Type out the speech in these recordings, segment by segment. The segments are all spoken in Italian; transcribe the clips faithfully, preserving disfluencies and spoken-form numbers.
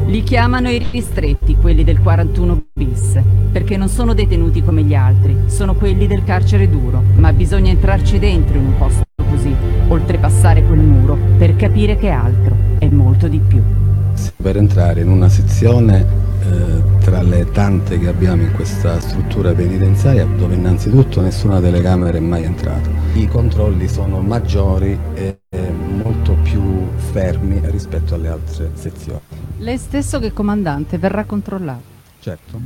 Li chiamano i ristretti, quelli del quarantuno bis, perché non sono detenuti come gli altri, sono quelli del carcere duro, ma bisogna entrarci dentro in un posto così, oltrepassare quel muro, per capire che altro, è molto di più. Per entrare in una sezione eh, tra le tante che abbiamo in questa struttura penitenziaria, dove innanzitutto nessuna telecamera è mai entrata, i controlli sono maggiori e eh, molto più fermi rispetto alle altre sezioni. Lei stesso che comandante verrà controllato? Certo.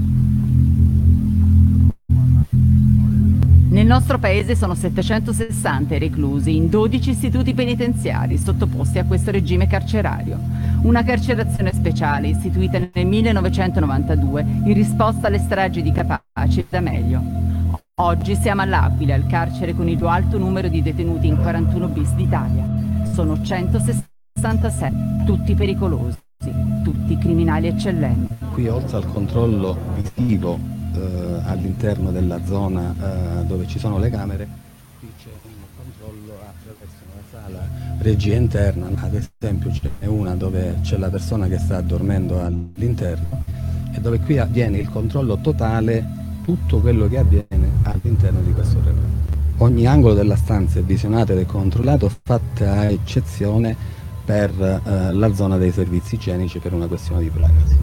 Nel nostro paese sono settecentosessanta i reclusi in dodici istituti penitenziari sottoposti a questo regime carcerario. Una carcerazione speciale istituita nel millenovecentonovantadue in risposta alle stragi di Capaci e D'Amelio. Oggi siamo all'Aquila, il carcere con il più alto numero di detenuti in quarantuno bis d'Italia. Sono centosessantasei, tutti pericolosi, tutti criminali eccellenti. Qui oltre al controllo visivo eh, all'interno della zona eh, dove ci sono le camere, qui c'è un controllo attraverso una sala regia interna, ad esempio ce n'è una dove c'è la persona che sta dormendo all'interno e dove qui avviene il controllo totale, tutto quello che avviene all'interno di questo reparto. Ogni angolo della stanza è visionato ed è controllato, fatta a eccezione per eh, la zona dei servizi igienici per una questione di privacy.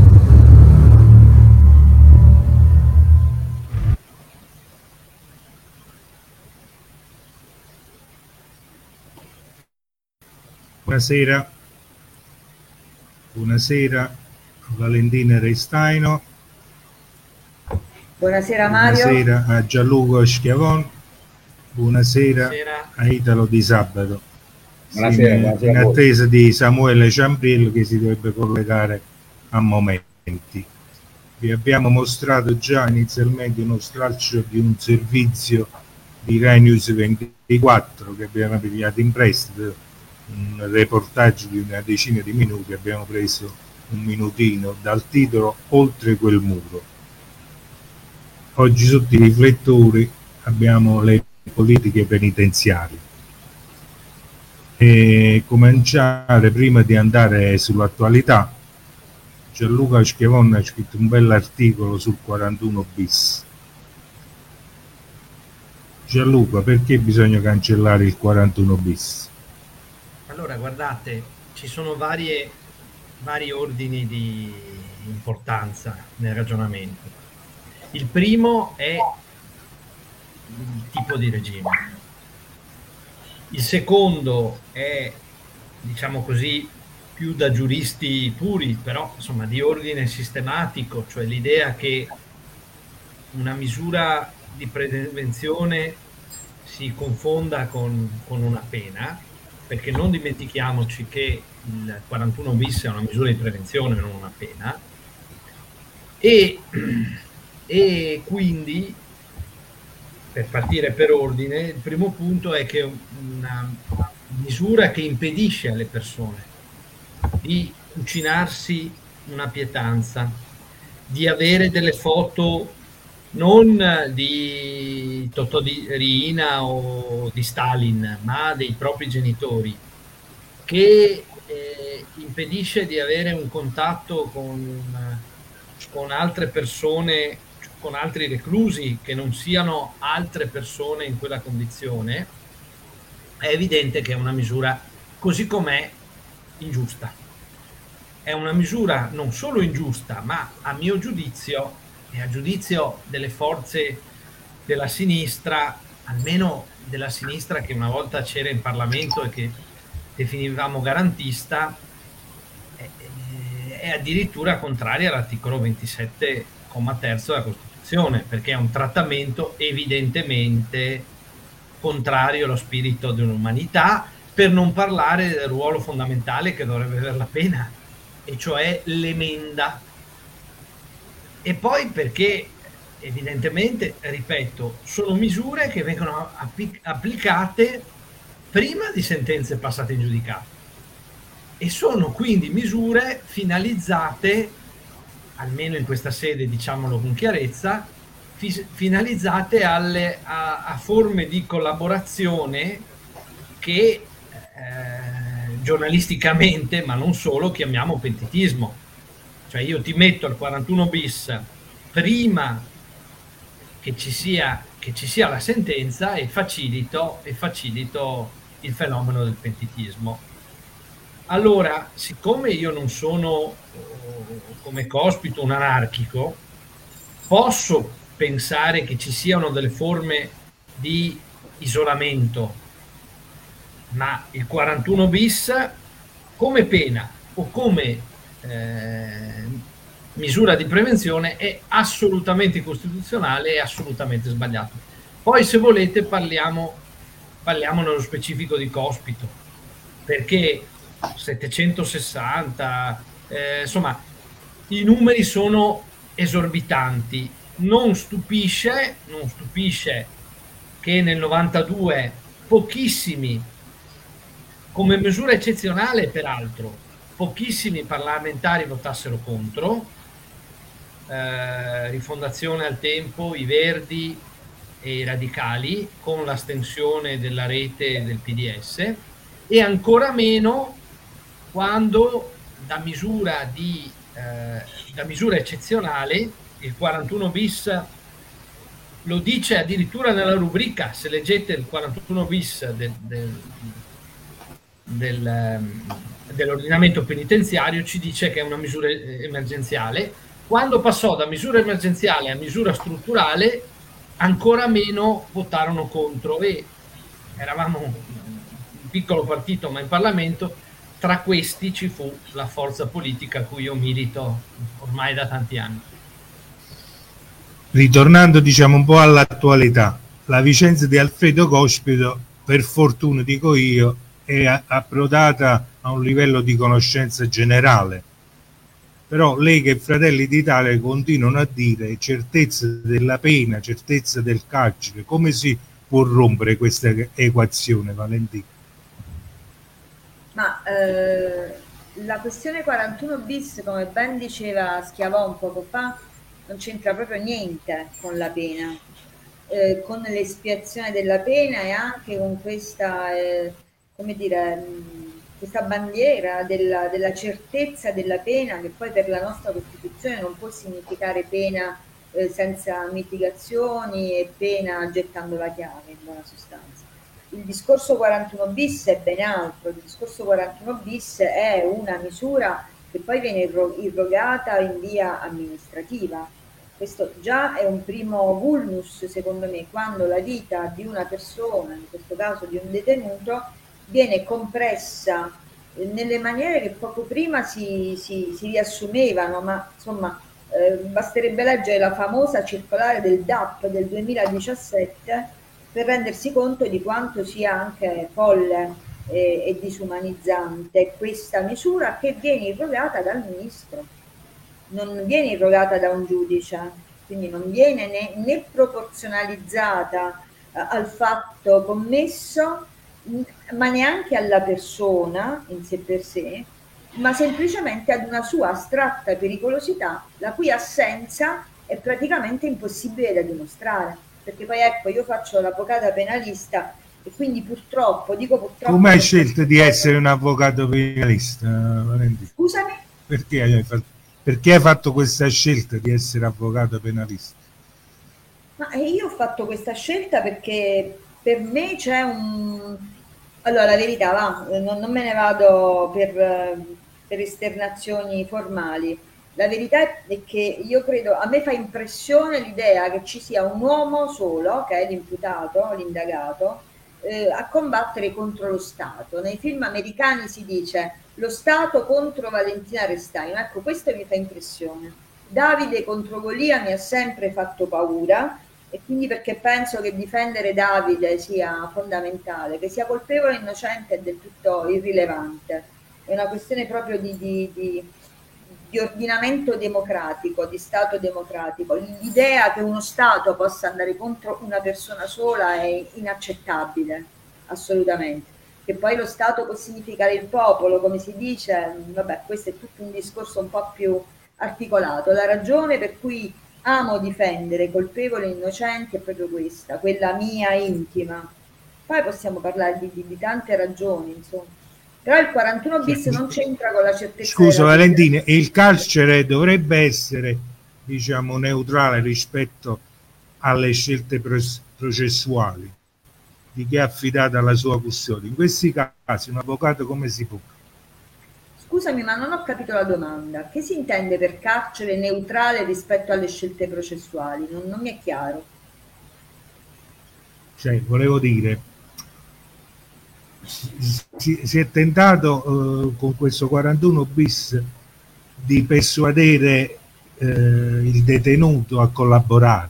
Buonasera, buonasera Valentina Restaino. Buonasera Mario. Buonasera a Gianluca Schiavon. Buonasera, buonasera a Italo Di Sabato. Buonasera, in, buonasera in attesa di Samuele Ciambriello che si dovrebbe collegare a momenti. Vi abbiamo mostrato già inizialmente uno stralcio di un servizio di Rai News ventiquattro che abbiamo pigliato in prestito, un reportage di una decina di minuti, abbiamo preso un minutino dal titolo Oltre quel muro. Oggi sotto i riflettori abbiamo le politiche penitenziarie. E cominciare prima di andare sull'attualità. Gianluca Schiavon ha scritto un bell'articolo sul quarantuno bis. Gianluca, perché bisogna cancellare il quarantuno bis? Allora, guardate, ci sono varie, vari ordini di importanza nel ragionamento. Il primo è il tipo di regime. Il secondo è, diciamo così, più da giuristi puri, però insomma di ordine sistematico, cioè l'idea che una misura di prevenzione si confonda con, con una pena, perché non dimentichiamoci che il quarantuno bis è una misura di prevenzione, non una pena, e, e quindi, per partire per ordine, il primo punto è che una misura che impedisce alle persone di cucinarsi una pietanza, di avere delle foto non di Totò di Riina o di Stalin, ma dei propri genitori, che eh, impedisce di avere un contatto con, con altre persone, con altri reclusi che non siano altre persone in quella condizione, è evidente che è una misura, così com'è, ingiusta. È una misura non solo ingiusta, ma a mio giudizio e a giudizio delle forze della sinistra, almeno della sinistra che una volta c'era in Parlamento e che definivamo garantista, è, è addirittura contraria all'articolo ventisette, comma terzo della Costituzione, perché è un trattamento evidentemente contrario allo spirito dell'umanità, per non parlare del ruolo fondamentale che dovrebbe avere la pena, e cioè l'emenda. E poi perché evidentemente, ripeto, sono misure che vengono applicate prima di sentenze passate in giudicato e sono quindi misure finalizzate, almeno in questa sede diciamolo con chiarezza, finalizzate alle, a, a forme di collaborazione che eh, giornalisticamente, ma non solo, chiamiamo pentitismo. Cioè io ti metto il quarantuno bis prima che ci sia, che ci sia la sentenza e facilito, e facilito il fenomeno del pentitismo. Allora, siccome io non sono come Cospito un anarchico, posso pensare che ci siano delle forme di isolamento, ma il quarantuno bis come pena o come eh, misura di prevenzione è assolutamente incostituzionale e assolutamente sbagliato. Poi se volete parliamo, parliamo nello specifico di Cospito, perché settecentosessanta, eh, insomma i numeri sono esorbitanti. Non stupisce, non stupisce che nel novantadue pochissimi, come misura eccezionale peraltro, pochissimi parlamentari votassero contro, eh, Rifondazione al tempo, i Verdi e i Radicali, con l'astensione della rete del P D S, e ancora meno quando da misura, di, eh, da misura eccezionale il quarantuno bis lo dice addirittura nella rubrica. Se leggete il quarantuno bis del, del, del, dell'ordinamento penitenziario ci dice che è una misura emergenziale. Quando passò da misura emergenziale a misura strutturale ancora meno votarono contro, e eravamo un piccolo partito ma in Parlamento. Tra questi ci fu la forza politica a cui io milito ormai da tanti anni. Ritornando diciamo un po' all'attualità, la vicenda di Alfredo Cospito, per fortuna dico io, è approdata a un livello di conoscenza generale. Però Lega e Fratelli d'Italia continuano a dire certezza della pena, certezza del carcere. Come si può rompere questa equazione, Valentina? Ma eh, la questione quarantuno bis, come ben diceva Schiavon poco fa, non c'entra proprio niente con la pena, eh, con l'espiazione della pena e anche con questa, eh, come dire, mh, questa bandiera della, della certezza della pena, che poi per la nostra Costituzione non può significare pena eh, senza mitigazioni e pena gettando la chiave, in buona sostanza. Il discorso quarantuno bis è ben altro. Il discorso quarantuno bis è una misura che poi viene irrogata in via amministrativa. Questo già è un primo vulnus, secondo me, quando la vita di una persona, in questo caso di un detenuto, viene compressa nelle maniere che poco prima si, si, si riassumevano, ma insomma eh, basterebbe leggere la famosa circolare del D A P del duemiladiciassette per rendersi conto di quanto sia anche folle e, e disumanizzante questa misura, che viene irrogata dal ministro, non viene irrogata da un giudice, quindi non viene né, né proporzionalizzata eh, al fatto commesso, ma neanche alla persona in sé per sé, ma semplicemente ad una sua astratta pericolosità, la cui assenza è praticamente impossibile da dimostrare. Perché poi ecco, io faccio l'avvocata penalista e quindi purtroppo, dico purtroppo... Come hai scelto di essere un avvocato penalista, Valentina? Scusami? Perché hai fatto, perché hai fatto questa scelta di essere avvocato penalista? Ma io ho fatto questa scelta perché per me c'è un... Allora, la verità, va, non, non me ne vado per, per esternazioni formali. La verità è che io credo, a me fa impressione l'idea che ci sia un uomo solo, che è l'imputato, l'indagato, eh, a combattere contro lo Stato. Nei film americani si dice lo Stato contro Valentina Restaino. Ecco, questo mi fa impressione. Davide contro Golia mi ha sempre fatto paura, e quindi perché penso che difendere Davide sia fondamentale, che sia colpevole o innocente è del tutto irrilevante. È una questione proprio di... di, di di ordinamento democratico, di Stato democratico. L'idea che uno Stato possa andare contro una persona sola è inaccettabile, assolutamente. Che poi lo Stato può significare il popolo, come si dice, vabbè, questo è tutto un discorso un po' più articolato. La ragione per cui amo difendere colpevoli e innocenti è proprio questa, quella mia intima. Poi possiamo parlare di, di, di tante ragioni, insomma. Però il quarantuno bis non c'entra con la certezza. Scusa Valentina, il carcere dovrebbe essere, diciamo, neutrale rispetto alle scelte processuali di chi è affidato alla sua custodia. In questi casi un avvocato come si può? Scusami, ma non ho capito la domanda. Che si intende per carcere neutrale rispetto alle scelte processuali? Non, non mi è chiaro. Cioè, volevo dire, si, si è tentato eh, con questo quarantuno bis di persuadere eh, il detenuto a collaborare.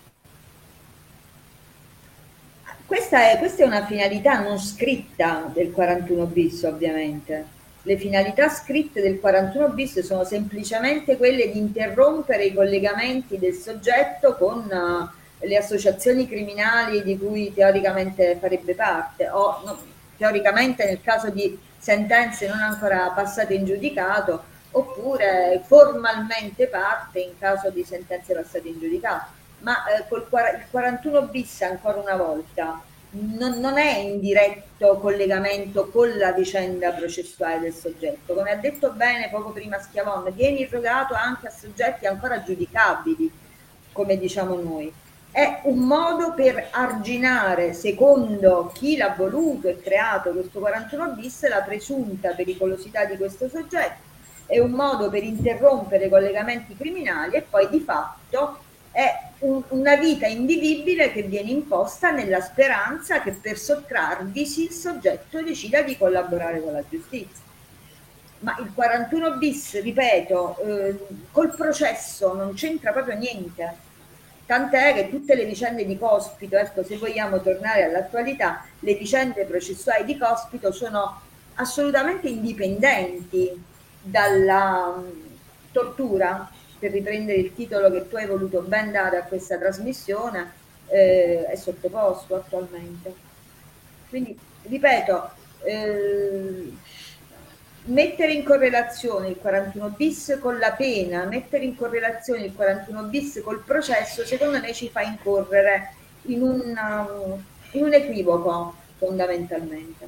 Questa è, questa è una finalità non scritta del quarantuno bis, ovviamente. Le finalità scritte del quarantuno bis sono semplicemente quelle di interrompere i collegamenti del soggetto con uh, le associazioni criminali di cui teoricamente farebbe parte, o no, teoricamente nel caso di sentenze non ancora passate in giudicato, oppure formalmente parte in caso di sentenze passate in giudicato. Ma eh, col il quarantuno bis, ancora una volta, non, non è in diretto collegamento con la vicenda processuale del soggetto. Come ha detto bene poco prima Schiavon, viene irrogato anche a soggetti ancora giudicabili, come diciamo noi. È un modo per arginare, secondo chi l'ha voluto e creato questo quarantuno bis, la presunta pericolosità di questo soggetto. È un modo per interrompere i collegamenti criminali e poi di fatto è un, una vita invivibile che viene imposta nella speranza che per sottrarvisi il soggetto decida di collaborare con la giustizia. Ma il quarantuno bis, ripeto, eh, col processo non c'entra proprio niente. Tant'è che tutte le vicende di Cospito, ecco, se vogliamo tornare all'attualità, le vicende processuali di Cospito sono assolutamente indipendenti dalla um, tortura, per riprendere il titolo che tu hai voluto ben dare a questa trasmissione, eh, è sottoposto attualmente. Quindi, ripeto, eh, mettere in correlazione il quarantuno bis con la pena, mettere in correlazione il quarantuno bis col processo, secondo me ci fa incorrere in un, um, in un equivoco, fondamentalmente.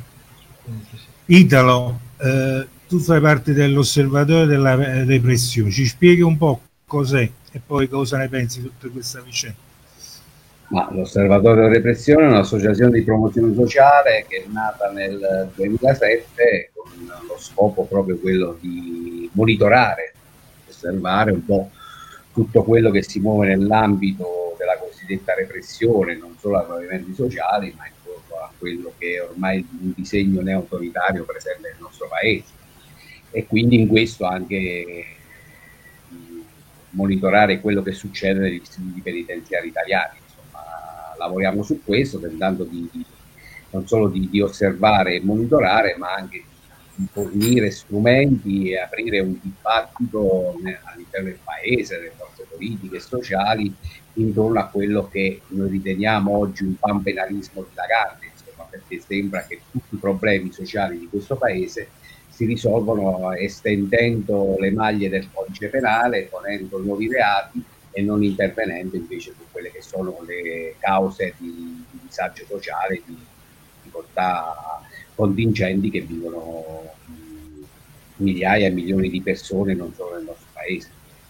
Italo, eh, tu fai parte dell'osservatorio della repressione, ci spieghi un po' cos'è e poi cosa ne pensi di tutta questa vicenda? Ma l'Osservatorio della Repressione è un'associazione di promozione sociale che è nata nel duemilasette con lo scopo proprio quello di monitorare, osservare un po' tutto quello che si muove nell'ambito della cosiddetta repressione, non solo ai movimenti sociali, ma intorno a quello che è ormai un disegno neoautoritario presente nel nostro paese. E quindi in questo anche monitorare quello che succede negli istituti penitenziari italiani. Lavoriamo su questo, tentando di, di non solo di, di osservare e monitorare, ma anche di fornire strumenti e aprire un dibattito all'interno del paese, delle forze politiche e sociali, intorno a quello che noi riteniamo oggi un panpenalismo dilagante, insomma, perché sembra che tutti i problemi sociali di questo paese si risolvono estendendo le maglie del codice penale, ponendo nuovi reati e non intervenendo invece su quelle che sono le cause di, di disagio sociale, di difficoltà contingenti che vivono migliaia e milioni di persone non solo nel nostro paese.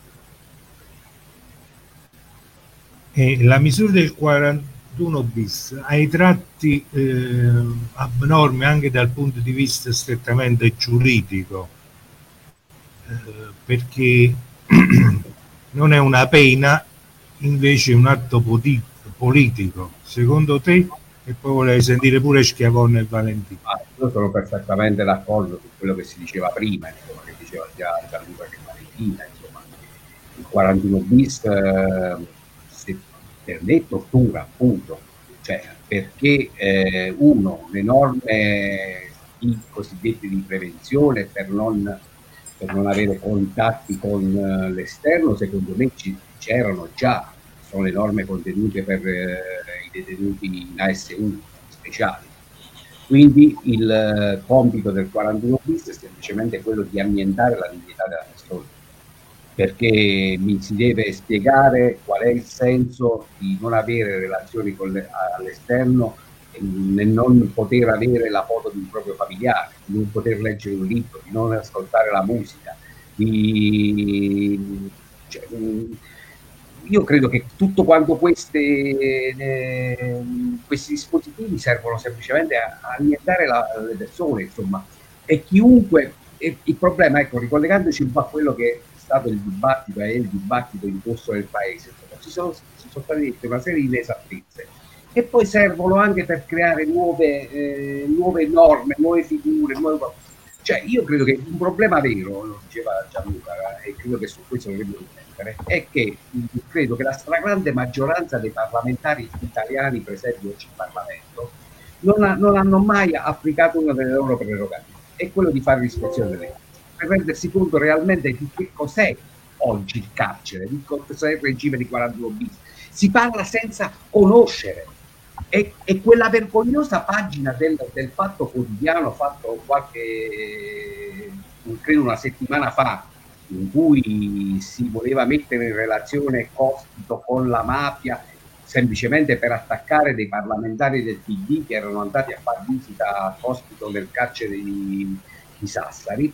E la misura del quarantuno bis ha i tratti eh, abnormi anche dal punto di vista strettamente giuridico, eh, perché non è una pena, invece è un atto politico. Secondo te? E poi volevo sentire pure Schiavone e Valentino. Ah, io sono perfettamente d'accordo su quello che si diceva prima, insomma, che diceva già Gianluca e Valentina, insomma, il quarantuno bis eh, se, per me tortura, appunto, cioè perché eh, uno, le norme i cosiddetti di prevenzione per non per non avere contatti con uh, l'esterno, secondo me c'erano già, sono le norme contenute per uh, i detenuti in A S U speciali. Quindi il uh, compito del quarantuno bis è semplicemente quello di annientare la dignità della persona, perché mi si deve spiegare qual è il senso di non avere relazioni con le, all'esterno nel non poter avere la foto di un proprio familiare, di non poter leggere un libro, di non ascoltare la musica, di... Cioè, io credo che tutto quanto queste, eh, questi dispositivi servono semplicemente a, a annientare la, le persone, insomma, e chiunque, e il problema, ecco, ricollegandoci un po' a quello che è stato il dibattito e il dibattito in corso nel paese, insomma, ci sono, ci sono state dette una serie di inesattezze che poi servono anche per creare nuove, eh, nuove norme, nuove figure, nuove... Cioè, io credo che un problema vero, lo diceva Gianluca, e credo che su questo dovremmo riflettere, è che credo che la stragrande maggioranza dei parlamentari italiani presenti oggi in Parlamento non, ha, non hanno mai applicato una delle loro prerogative, è quello di fare l'ispezione delle cose, per rendersi conto realmente di che cos'è oggi il carcere, di cos'è il regime di quarantuno bis. Si parla senza conoscere. E, e quella vergognosa pagina del, del Fatto Quotidiano fatto qualche, credo una settimana fa, in cui si voleva mettere in relazione Cospito con la mafia semplicemente per attaccare dei parlamentari del P D che erano andati a far visita a Cospito nel carcere di, di Sassari,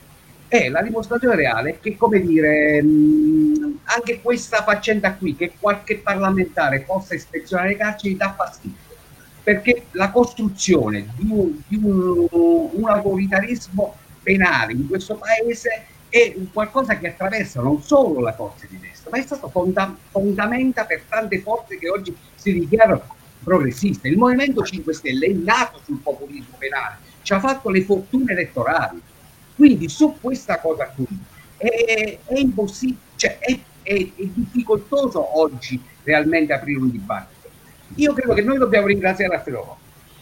è la dimostrazione reale che, come dire, mh, anche questa faccenda qui, che qualche parlamentare possa ispezionare le carceri, dà fastidio, perché la costruzione di un, di un, un autoritarismo penale in questo paese è qualcosa che attraversa non solo la forza di destra, ma è stato fonda, fondamenta per tante forze che oggi si dichiarano progressiste. Il Movimento cinque Stelle è nato sul populismo penale, ci ha fatto le fortune elettorali. Quindi su questa cosa qui è, è impossibile, cioè è, è, è difficoltoso oggi realmente aprire un dibattito. Io credo che noi dobbiamo ringraziare Alfredo Rocco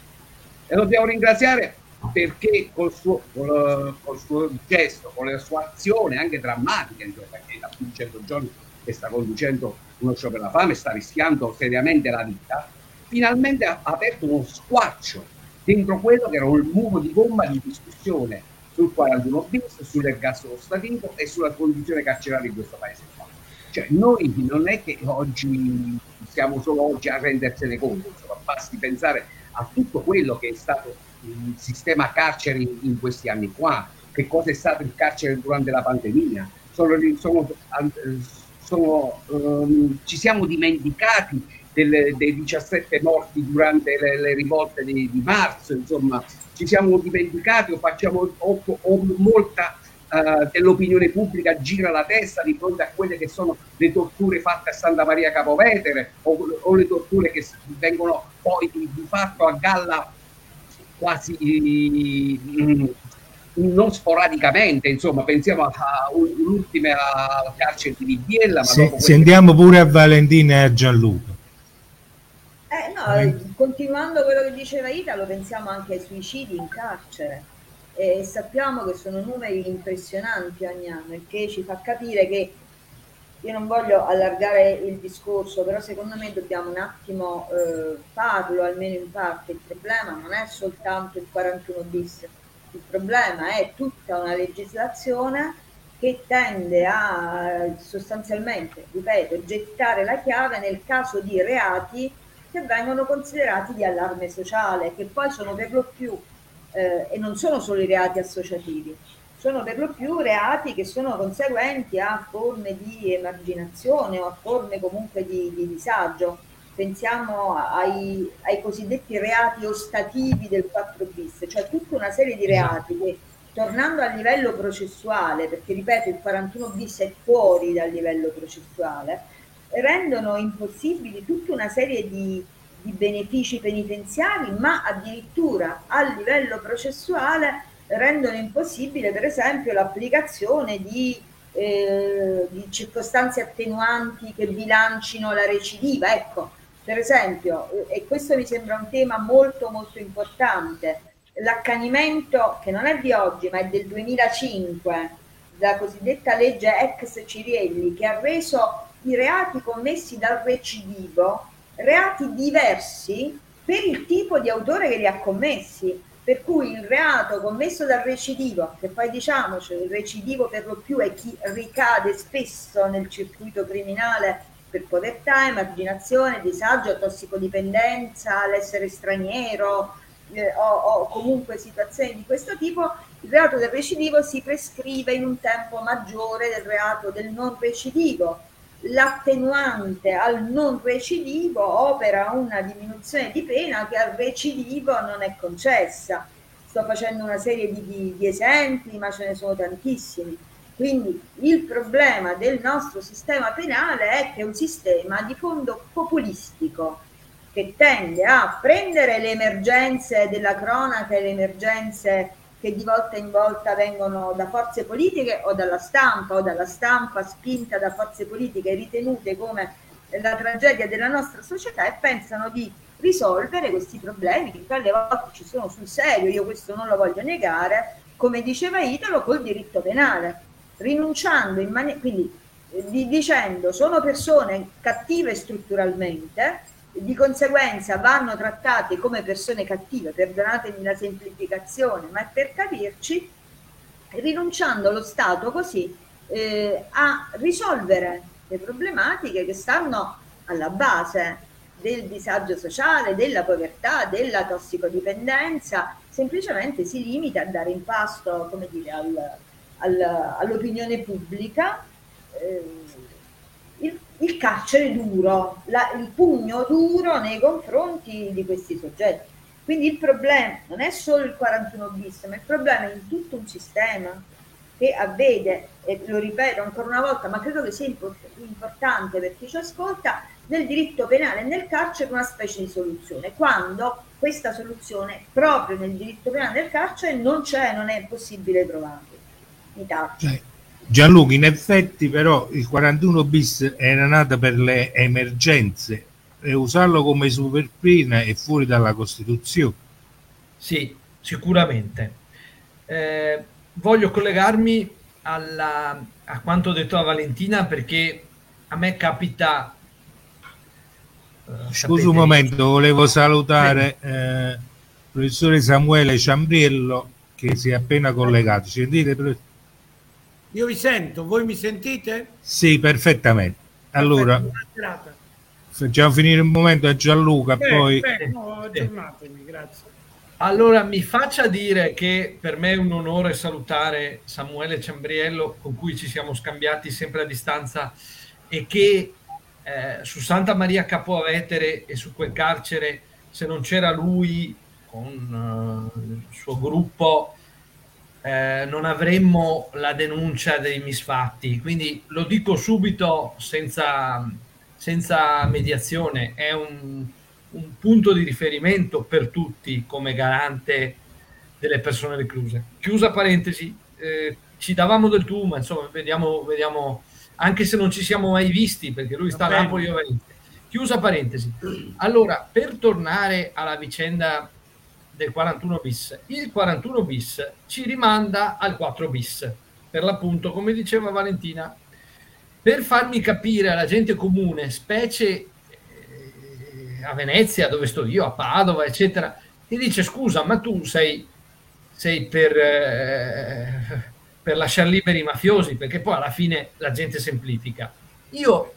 e dobbiamo ringraziare perché col suo, col, col suo gesto, con la sua azione anche drammatica, perché da più di cento giorni che sta conducendo uno sciopero della fame, sta rischiando seriamente la vita, finalmente ha aperto uno squarcio dentro quello che era un muro di gomma di discussione sul quarantuno bis, sull'ergastolo ostativo e sulla condizione carceraria di questo paese. Cioè, noi non è che oggi siamo solo oggi a rendersene conto, insomma, basti pensare a tutto quello che è stato il sistema carceri in questi anni qua, che cosa è stato il carcere durante la pandemia. Sono, sono, sono, um, ci siamo dimenticati delle, dei diciassette morti durante le, le rivolte di, di marzo, insomma, ci siamo dimenticati o facciamo o, o molta uh, dell'opinione pubblica gira la testa di fronte a quelle che sono le torture fatte a Santa Maria Capovetere o, o le torture che vengono poi di, di fatto a galla quasi mh, non sporadicamente, insomma, pensiamo a un'ultima al carcere di Biella. Ma Se, sentiamo pure a Valentina e a Gianluca. Eh, no, eh. Continuando quello che diceva Italo, pensiamo anche ai suicidi in carcere e sappiamo che sono numeri impressionanti ogni anno, il che ci fa capire che, io non voglio allargare il discorso, però secondo me dobbiamo un attimo eh, farlo, almeno in parte. Il problema non è soltanto il quarantuno bis, il problema è tutta una legislazione che tende a sostanzialmente, ripeto, gettare la chiave nel caso di reati che vengono considerati di allarme sociale, che poi sono per lo più, eh, e non sono solo i reati associativi, sono per lo più reati che sono conseguenti a forme di emarginazione o a forme comunque di, di disagio. Pensiamo ai, ai cosiddetti reati ostativi del quattro bis, cioè tutta una serie di reati che, tornando al livello processuale, perché ripeto il quarantuno bis è fuori dal livello processuale, rendono impossibili tutta una serie di, di benefici penitenziari, ma addirittura a livello processuale rendono impossibile per esempio l'applicazione di, eh, di circostanze attenuanti che bilancino la recidiva. Ecco, per esempio, e questo mi sembra un tema molto molto importante, l'accanimento che non è di oggi ma è del duemilacinque, la cosiddetta legge ex Cirielli, che ha reso i reati commessi dal recidivo reati diversi per il tipo di autore che li ha commessi, per cui il reato commesso dal recidivo, che poi diciamoci il recidivo per lo più è chi ricade spesso nel circuito criminale per povertà, emarginazione, disagio, tossicodipendenza, l'essere straniero eh, o, o comunque situazioni di questo tipo, il reato del recidivo si prescrive in un tempo maggiore del reato del non recidivo. L'attenuante al non recidivo opera una diminuzione di pena che al recidivo non è concessa. Sto facendo una serie di, di, di esempi, ma ce ne sono tantissimi. Quindi il problema del nostro sistema penale è che è un sistema di fondo populistico, che tende a prendere le emergenze della cronaca e le emergenze che di volta in volta vengono da forze politiche o dalla stampa o dalla stampa spinta da forze politiche ritenute come la tragedia della nostra società, e pensano di risolvere questi problemi che alle volte ci sono sul serio, io questo non lo voglio negare, come diceva Italo, col diritto penale, rinunciando in maniera, quindi eh, di, dicendo sono persone cattive strutturalmente, di conseguenza vanno trattate come persone cattive, perdonatemi la semplificazione, ma è per capirci, rinunciando lo Stato così eh, a risolvere le problematiche che stanno alla base del disagio sociale, della povertà, della tossicodipendenza, semplicemente si limita a dare in pasto, come dire, al, al, all'opinione pubblica eh, il, il carcere duro, la, il pugno duro nei confronti di questi soggetti. Quindi il problema non è solo il quarantuno bis, ma il problema è in tutto un sistema che avvede, e lo ripeto ancora una volta, ma credo che sia importante per chi ci ascolta, nel diritto penale e nel carcere una specie di soluzione, quando questa soluzione proprio nel diritto penale e nel carcere non c'è, non è possibile trovarla in Italia. Gianluca, in effetti però il quarantuno bis era nato per le emergenze e usarlo come superpena è fuori dalla Costituzione. Sì, sicuramente. Eh, voglio collegarmi alla, a quanto detto da Valentina, perché a me capita... Uh, Scusa un momento, volevo salutare eh, il professore Samuele Ciambriello che si è appena collegato. Sentite? Io vi sento, voi mi sentite? Sì, perfettamente. Allora, Perfetto, facciamo finire un momento a Gianluca, beh, poi... Beh, no, aggiornatemi, grazie. Allora, mi faccia dire che per me è un onore salutare Samuele Ciambriello, con cui ci siamo scambiati sempre a distanza, e che eh, su Santa Maria Capua Vetere e su quel carcere, se non c'era lui con uh, il suo gruppo, eh, non avremmo la denuncia dei misfatti. Quindi lo dico subito senza, senza mediazione, è un... un punto di riferimento per tutti come garante delle persone recluse. Chiusa parentesi, eh, ci davamo del tu, ma insomma vediamo, vediamo, anche se non ci siamo mai visti, perché lui sta a Napoli, io vengo. Chiusa parentesi. Allora, per tornare alla vicenda del quarantuno bis, il quarantuno bis ci rimanda al quattro bis, per l'appunto, come diceva Valentina, per farmi capire alla gente comune, specie a Venezia, dove sto io, a Padova, eccetera, ti dice: scusa, ma tu sei, sei per, eh, per lasciare liberi i mafiosi, perché poi alla fine la gente semplifica. Io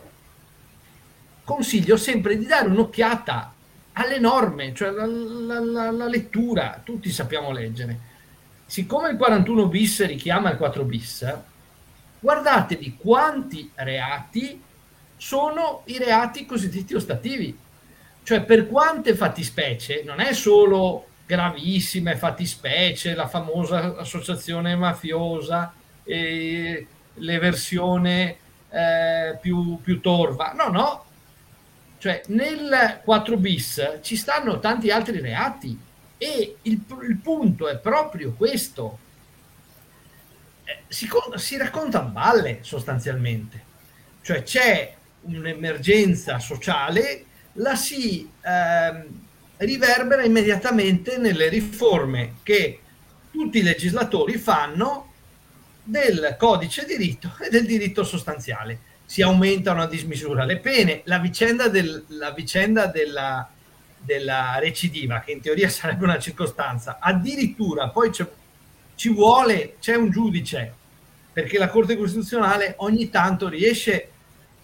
consiglio sempre di dare un'occhiata alle norme, cioè la, la, la, la lettura, tutti sappiamo leggere. Siccome il quarantuno bis richiama il quattro bis, guardatevi quanti reati sono i reati cosiddetti ostativi. Cioè, per quante fattispecie, non è solo gravissime fattispecie, la famosa associazione mafiosa, e l'eversione eh, più, più torva, no, no, cioè nel quattro bis ci stanno tanti altri reati, e il, il punto è proprio questo, eh, si, si racconta a valle sostanzialmente, cioè c'è un'emergenza sociale, la si eh, riverbera immediatamente nelle riforme che tutti i legislatori fanno del codice diritto e del diritto sostanziale. Si aumentano a dismisura le pene, la vicenda, del, la vicenda della, della recidiva, che in teoria sarebbe una circostanza, addirittura poi c'è, ci vuole, c'è un giudice, perché la Corte Costituzionale ogni tanto riesce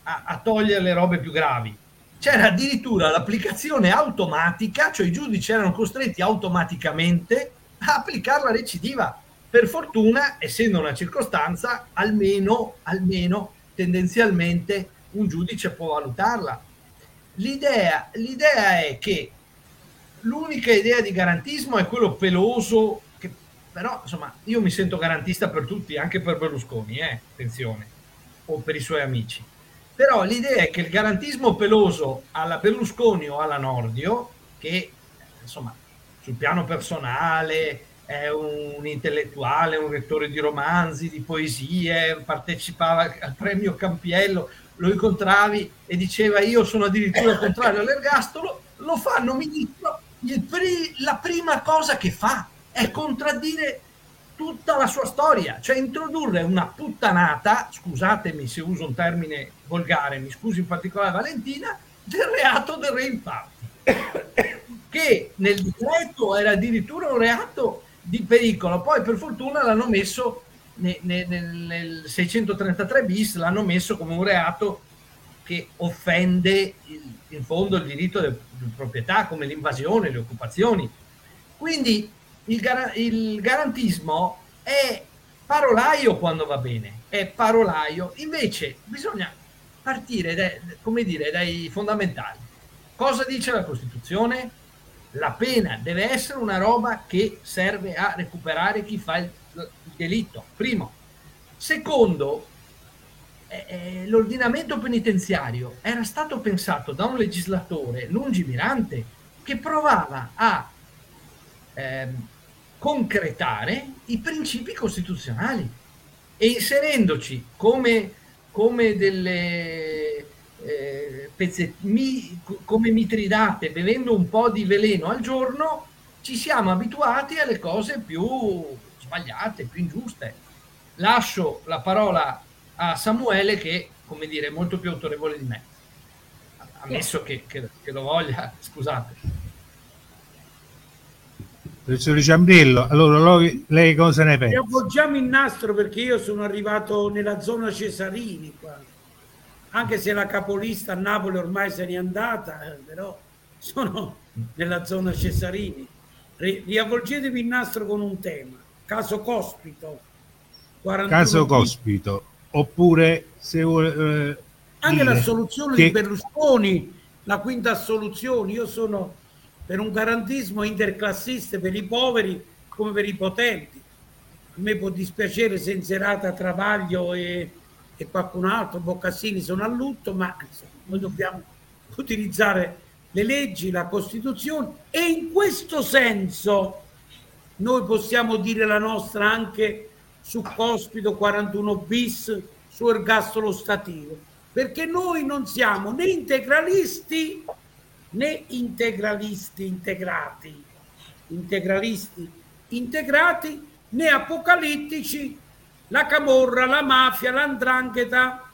a, a togliere le robe più gravi. C'era addirittura l'applicazione automatica, cioè i giudici erano costretti automaticamente a applicare la recidiva. Per fortuna, essendo una circostanza, almeno, almeno tendenzialmente un giudice può valutarla. L'idea, l'idea è che l'unica idea di garantismo è quello peloso, che però insomma io mi sento garantista per tutti, anche per Berlusconi, eh, attenzione, o per i suoi amici. Però l'idea è che il garantismo peloso alla Berlusconi o alla Nordio, che insomma sul piano personale è un intellettuale, un lettore di romanzi, di poesie, partecipava al premio Campiello, lo incontravi e diceva io sono addirittura contrario all'ergastolo, lo fanno ministro, il pri- la prima cosa che fa è contraddire tutta la sua storia, cioè introdurre una puttanata, scusatemi se uso un termine volgare, mi scusi in particolare Valentina, del reato del Rave Party, che nel decreto era addirittura un reato di pericolo, poi per fortuna l'hanno messo nel, nel, nel seicentotrentatré bis, l'hanno messo come un reato che offende il, in fondo il diritto di proprietà, come l'invasione, le occupazioni. Quindi il, gar- il garantismo è parolaio quando va bene, è parolaio, invece bisogna partire dai, come dire, dai fondamentali. Cosa dice la Costituzione? La pena deve essere una roba che serve a recuperare chi fa il, il delitto, primo. Secondo, eh, l'ordinamento penitenziario era stato pensato da un legislatore lungimirante che provava a eh, concretare i principi costituzionali e inserendoci come, come delle eh, pezze, mi, come mitridate, bevendo un po' di veleno al giorno, ci siamo abituati alle cose più sbagliate, più ingiuste. Lascio la parola a Samuele che, come dire, è molto più autorevole di me, ammesso che, che, che lo voglia, scusate. Professore Ciambriello, allora lei cosa ne pensa? Appoggiamo il nastro perché io sono arrivato nella zona Cesarini qua, anche se la capolista a Napoli ormai se n'è andata, però sono nella zona Cesarini. Riavvolgetevi il nastro con un tema, caso Cospito. Caso Cospito, oppure se vuole, eh, anche dire l'assoluzione che... di Berlusconi, la quinta assoluzione. Io sono per un garantismo interclassista per i poveri come per i potenti. A me può dispiacere se in serata Travaglio e, e qualcun altro, Boccassini, sono a lutto, ma insomma, noi dobbiamo utilizzare le leggi, la Costituzione, e in questo senso noi possiamo dire la nostra anche su Cospito quarantuno bis, su ergastolo stativo, perché noi non siamo né integralisti né integralisti integrati, integralisti integrati, né apocalittici, la camorra, la mafia, l'andrangheta,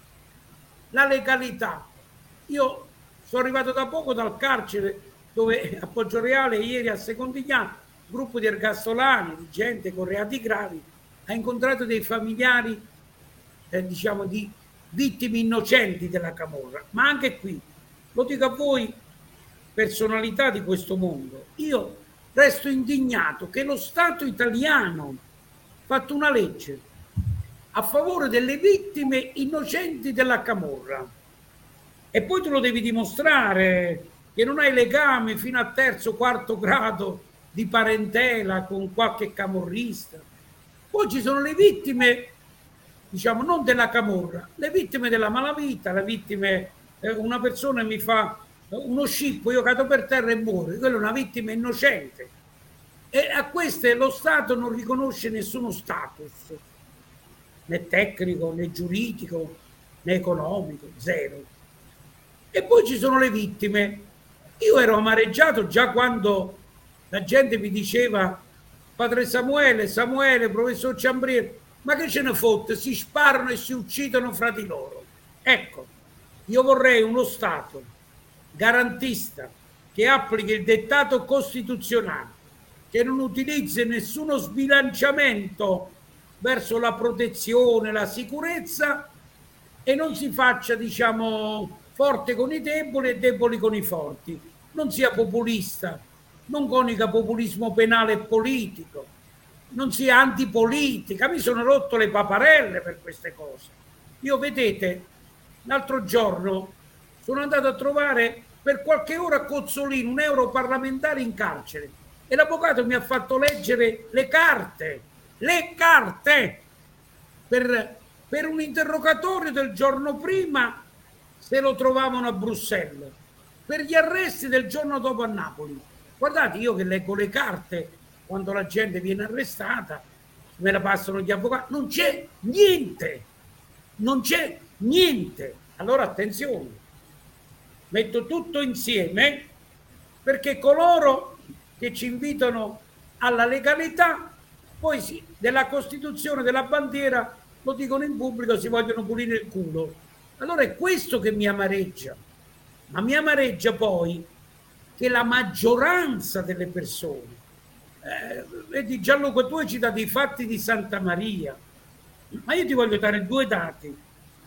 la legalità. Io sono arrivato da poco dal carcere dove a Poggioreale, ieri a Secondigliano, gruppo di ergastolani, di gente con reati gravi, ha incontrato dei familiari, eh, diciamo, di vittime innocenti della camorra. Ma anche qui, lo dico a voi, personalità di questo mondo, io resto indignato che lo Stato italiano ha fatto una legge a favore delle vittime innocenti della camorra e poi te lo devi dimostrare che non hai legame fino a terzo, quarto grado di parentela con qualche camorrista. Poi ci sono le vittime, diciamo, non della camorra, le vittime della malavita, le vittime, eh, una persona mi fa uno scippo, io cado per terra e muore, quella è una vittima innocente. E a queste lo Stato non riconosce nessuno status, né tecnico, né giuridico, né economico, zero. E poi ci sono le vittime. Io ero amareggiato già quando la gente mi diceva: padre Samuele, Samuele, professor Ciambriello, ma che ce ne fotte? Si sparano e si uccidono fra di loro. Ecco, io vorrei uno Stato garantista che applichi il dettato costituzionale, che non utilizzi nessuno sbilanciamento verso la protezione, la sicurezza, e non si faccia, diciamo, forte con i deboli e deboli con i forti. Non sia populista, non conica populismo penale e politico, non sia antipolitica. Mi sono rotto le paparelle per queste cose. Io, vedete, l'altro giorno sono andato a trovare per qualche ora a Cozzolino un europarlamentare in carcere e l'avvocato mi ha fatto leggere le carte, le carte per, per un interrogatorio del giorno prima, se lo trovavano a Bruxelles, per gli arresti del giorno dopo a Napoli. Guardate, io che leggo le carte quando la gente viene arrestata, me la passano gli avvocati, non c'è niente, non c'è niente. Allora attenzione, metto tutto insieme, perché coloro che ci invitano alla legalità poi sì, della Costituzione, della bandiera, lo dicono in pubblico, si vogliono pulire il culo. Allora è questo che mi amareggia, ma mi amareggia poi che la maggioranza delle persone, eh, vedi Gianluca, tu hai citato i fatti di Santa Maria, ma io ti voglio dare due dati.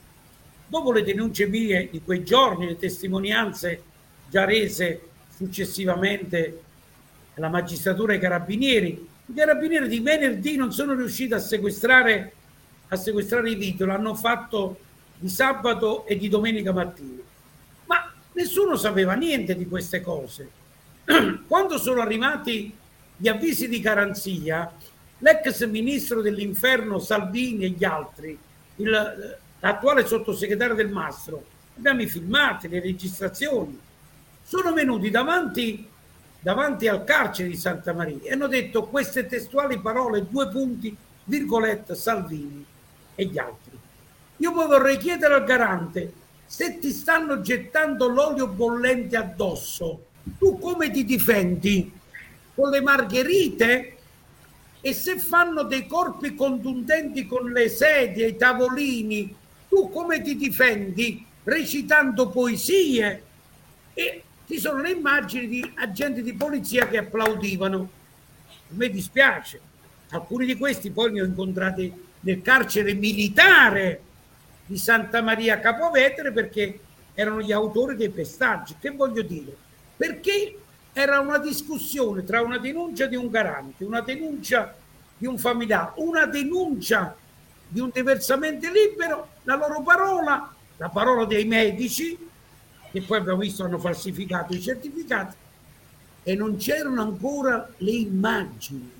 Dopo le denunce mie di quei giorni, le testimonianze già rese successivamente alla magistratura e ai carabinieri, i carabinieri di venerdì non sono riusciti a sequestrare, a sequestrare i video, l'hanno fatto di sabato e di domenica mattina. Ma nessuno sapeva niente di queste cose. Quando sono arrivati gli avvisi di garanzia, l'ex ministro dell'inferno Salvini e gli altri, il, l'attuale sottosegretario Del Mastro, abbiamo i filmati, le registrazioni, sono venuti davanti, davanti al carcere di Santa Maria e hanno detto queste testuali parole, due punti, virgolette, Salvini e gli altri. Io poi vorrei chiedere al garante, se ti stanno gettando l'olio bollente addosso, tu come ti difendi? Con le margherite? E se fanno dei corpi contundenti con le sedie, i tavolini, tu come ti difendi? Recitando poesie? E ci sono le immagini di agenti di polizia che applaudivano. A me dispiace. Alcuni di questi poi li ho incontrati nel carcere militare di Santa Maria Capovetere, perché erano gli autori dei pestaggi. Che voglio dire? Perché era una discussione tra una denuncia di un garante, una denuncia di un familiare, una denuncia di un diversamente libero, la loro parola, la parola dei medici, che poi abbiamo visto hanno falsificato i certificati, e non c'erano ancora le immagini.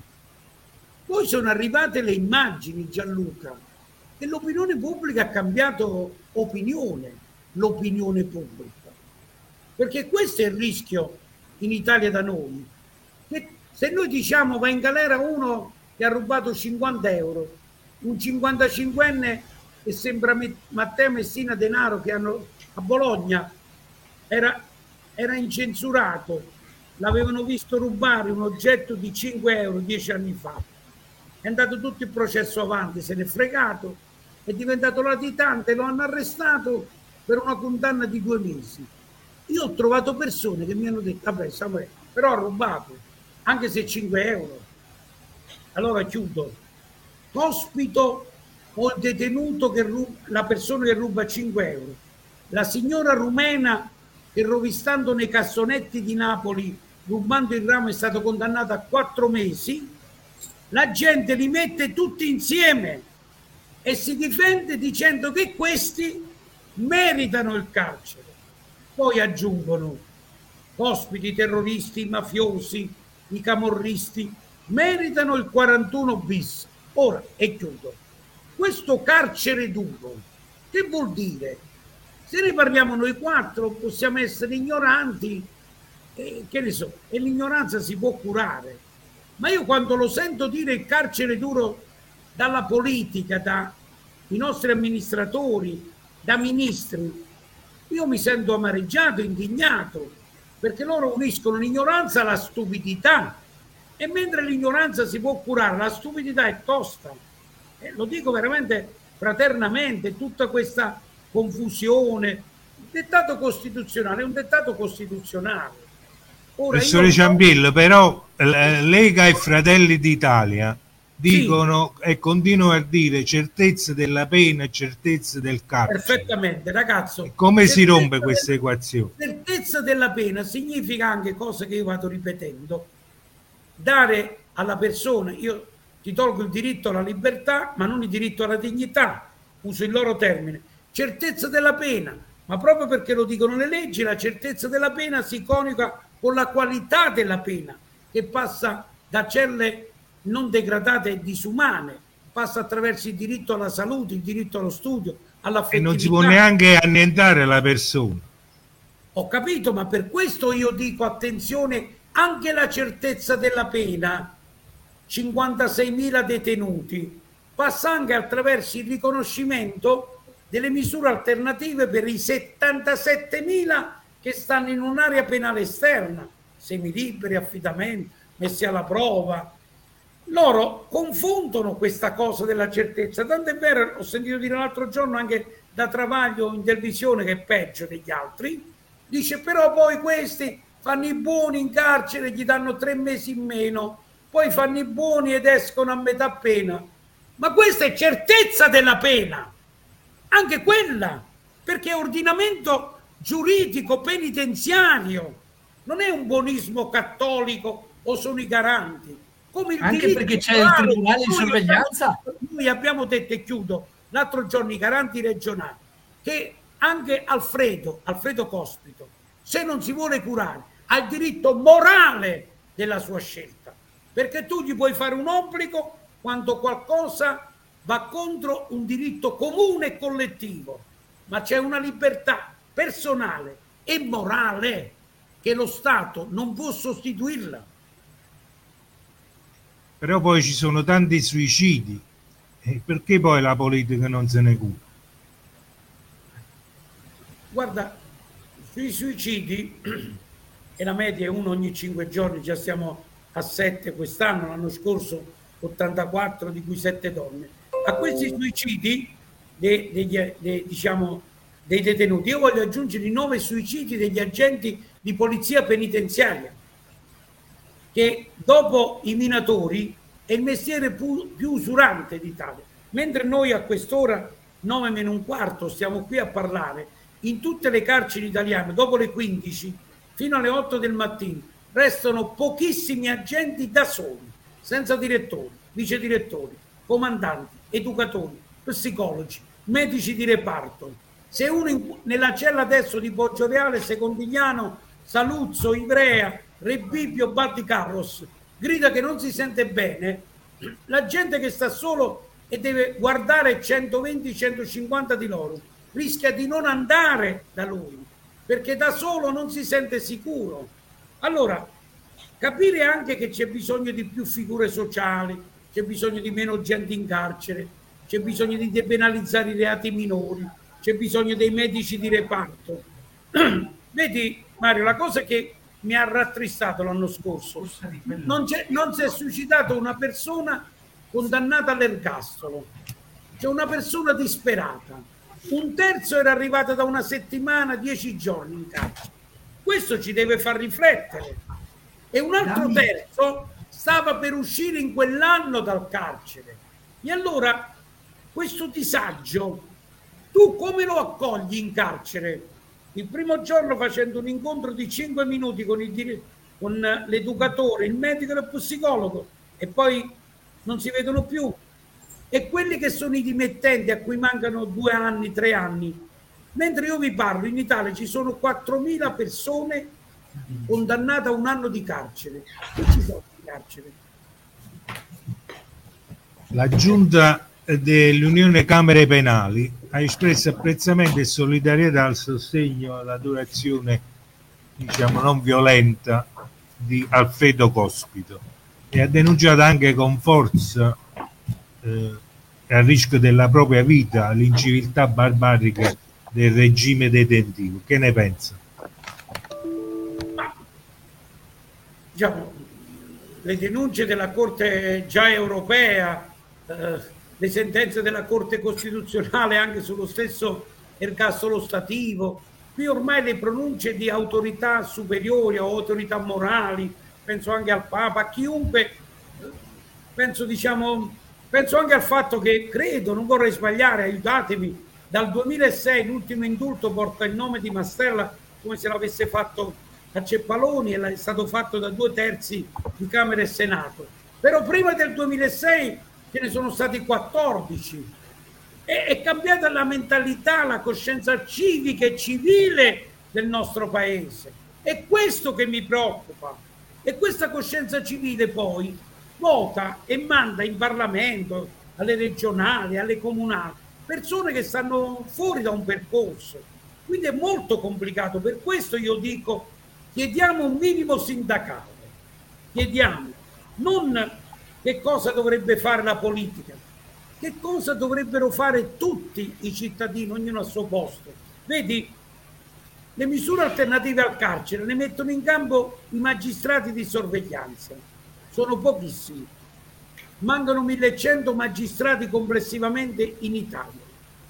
Poi sono arrivate le immagini, Gianluca, e l'opinione pubblica ha cambiato opinione, l'opinione pubblica. Perché questo è il rischio in Italia da noi, che se noi diciamo va in galera uno che ha rubato cinquanta euro, un cinquantacinquenne che sembra Matteo Messina Denaro, che hanno a Bologna era, era incensurato, l'avevano visto rubare un oggetto di cinque euro dieci anni fa, è andato tutto il processo avanti, se n'è fregato, è diventato latitante, lo hanno arrestato per una condanna di due mesi. Io ho trovato persone che mi hanno detto, vabbè, Samuele, però ha rubato, anche se cinque euro. Allora chiudo. Ospito o il detenuto che ruba, la persona che ruba cinque euro. La signora rumena che rovistando nei cassonetti di Napoli, rubando il ramo, è stata condannata a quattro mesi. La gente li mette tutti insieme e si difende dicendo che questi meritano il carcere. Poi aggiungono ospiti, terroristi, mafiosi, i camorristi, meritano il quarantuno bis. Ora, e chiudo, questo carcere duro, che vuol dire? Se ne parliamo noi quattro possiamo essere ignoranti, eh, che ne so, e l'ignoranza si può curare. Ma io quando lo sento dire il carcere duro dalla politica, dai nostri amministratori, da ministri, io mi sento amareggiato, indignato, perché loro uniscono l'ignoranza alla stupidità, e mentre l'ignoranza si può curare, la stupidità è tosta. E lo dico veramente fraternamente, tutta questa confusione, il dettato costituzionale è un dettato costituzionale. Ora, professore io... Ciampiello, però Lega e Fratelli d'Italia dicono sì. E continuano a dire certezza della pena e certezza del carcere. Perfettamente, ragazzo. E come si rompe questa equazione? Certezza della pena significa anche, cose che io vado ripetendo, dare alla persona, io ti tolgo il diritto alla libertà, ma non il diritto alla dignità, uso il loro termine. Certezza della pena, ma proprio perché lo dicono le leggi, la certezza della pena si coniuga con la qualità della pena, che passa da celle non degradate e disumane, passa attraverso il diritto alla salute, il diritto allo studio, all'affettività. E non si può neanche annientare la persona. Ho capito, ma per questo io dico attenzione, anche la certezza della pena, cinquantaseimila detenuti, passa anche attraverso il riconoscimento delle misure alternative per i settantasettemila che stanno in un'area penale esterna, semiliberi, affidamento, messi alla prova. Loro confondono questa cosa della certezza, tanto è vero, ho sentito dire l'altro giorno anche da Travaglio in televisione, che è peggio degli altri, dice però poi questi fanno i buoni in carcere, gli danno tre mesi in meno, poi fanno i buoni ed escono a metà pena. Ma questa è certezza della pena, anche quella, perché è ordinamento giuridico penitenziario, non è un buonismo cattolico o sono i garanti. Come il anche perché c'è il tribunale di sorveglianza. Noi abbiamo detto, e chiudo, l'altro giorno i garanti regionali, che anche Alfredo, Alfredo Cospito, se non si vuole curare, ha il diritto morale della sua scelta, perché tu gli puoi fare un obbligo quando qualcosa va contro un diritto comune e collettivo, ma c'è una libertà personale e morale che lo Stato non può sostituirla. Però poi ci sono tanti suicidi, e perché poi la politica non se ne cura? Guarda, sui suicidi, e la media è uno ogni cinque giorni, già siamo a sette quest'anno, l'anno scorso ottantaquattro, di cui sette donne. A questi suicidi dei, degli, dei, diciamo, dei detenuti, io voglio aggiungere i nove suicidi degli agenti di polizia penitenziaria, che dopo i minatori è il mestiere più, più usurante d'Italia. Mentre noi a quest'ora, nove meno un quarto, stiamo qui a parlare, in tutte le carceri italiane, dopo le quindici, fino alle otto del mattino, restano pochissimi agenti da soli, senza direttori, vice direttori, comandanti, educatori, psicologi, medici di reparto. Se uno in, nella cella adesso di Poggioreale, Secondigliano, Saluzzo, Ivrea, Rebibbio, Batticarros grida che non si sente bene, la gente che sta solo e deve guardare centoventi centocinquanta di loro rischia di non andare da lui, perché da solo non si sente sicuro. Allora, capire anche che c'è bisogno di più figure sociali, c'è bisogno di meno gente in carcere, c'è bisogno di depenalizzare i reati minori, c'è bisogno dei medici di reparto. Vedi Mario, la cosa che mi ha rattristato l'anno scorso, non, c'è, non si è suicidato una persona condannata all'ergastolo, c'è una persona disperata, un terzo era arrivato da una settimana, dieci giorni in carcere. Questo ci deve far riflettere. E un altro terzo stava per uscire in quell'anno dal carcere. E allora questo disagio tu come lo accogli in carcere? Il primo giorno facendo un incontro di cinque minuti con, il, con l'educatore, il medico e il psicologo, e poi non si vedono più. E quelli che sono i dimettenti a cui mancano due anni, tre anni. Mentre io vi parlo, in Italia ci sono quattromila persone condannate a un anno di carcere. Che ci sono in carcere? La giunta dell'Unione Camere Penali ha espresso apprezzamento e solidarietà al sostegno alla durazione, diciamo, non violenta di Alfredo Cospito e ha denunciato anche con forza eh, a rischio della propria vita l'inciviltà barbarica del regime detentivo. Che ne pensa? Diciamo, le denunce della Corte già europea, eh, le sentenze della Corte Costituzionale anche sullo stesso ergastolo stativo, qui ormai le pronunce di autorità superiori o autorità morali, penso anche al Papa, a chiunque penso, diciamo, penso anche al fatto che credo, non vorrei sbagliare, aiutatemi, dal duemilasei l'ultimo indulto porta il nome di Mastella come se l'avesse fatto a Ceppaloni e è stato fatto da due terzi di Camera e Senato. Però prima del duemilasei ce ne sono stati quattordici. E, è cambiata la mentalità, la coscienza civica e civile del nostro paese. È questo che mi preoccupa. E questa coscienza civile poi vota e manda in Parlamento, alle regionali, alle comunali, persone che stanno fuori da un percorso. Quindi è molto complicato. Per questo io dico, chiediamo un minimo sindacale. Chiediamo non che cosa dovrebbe fare la politica, che cosa dovrebbero fare tutti i cittadini, ognuno al suo posto. Vedi, le misure alternative al carcere le mettono in campo i magistrati di sorveglianza. Sono pochissimi. Mancano millecento magistrati complessivamente in Italia.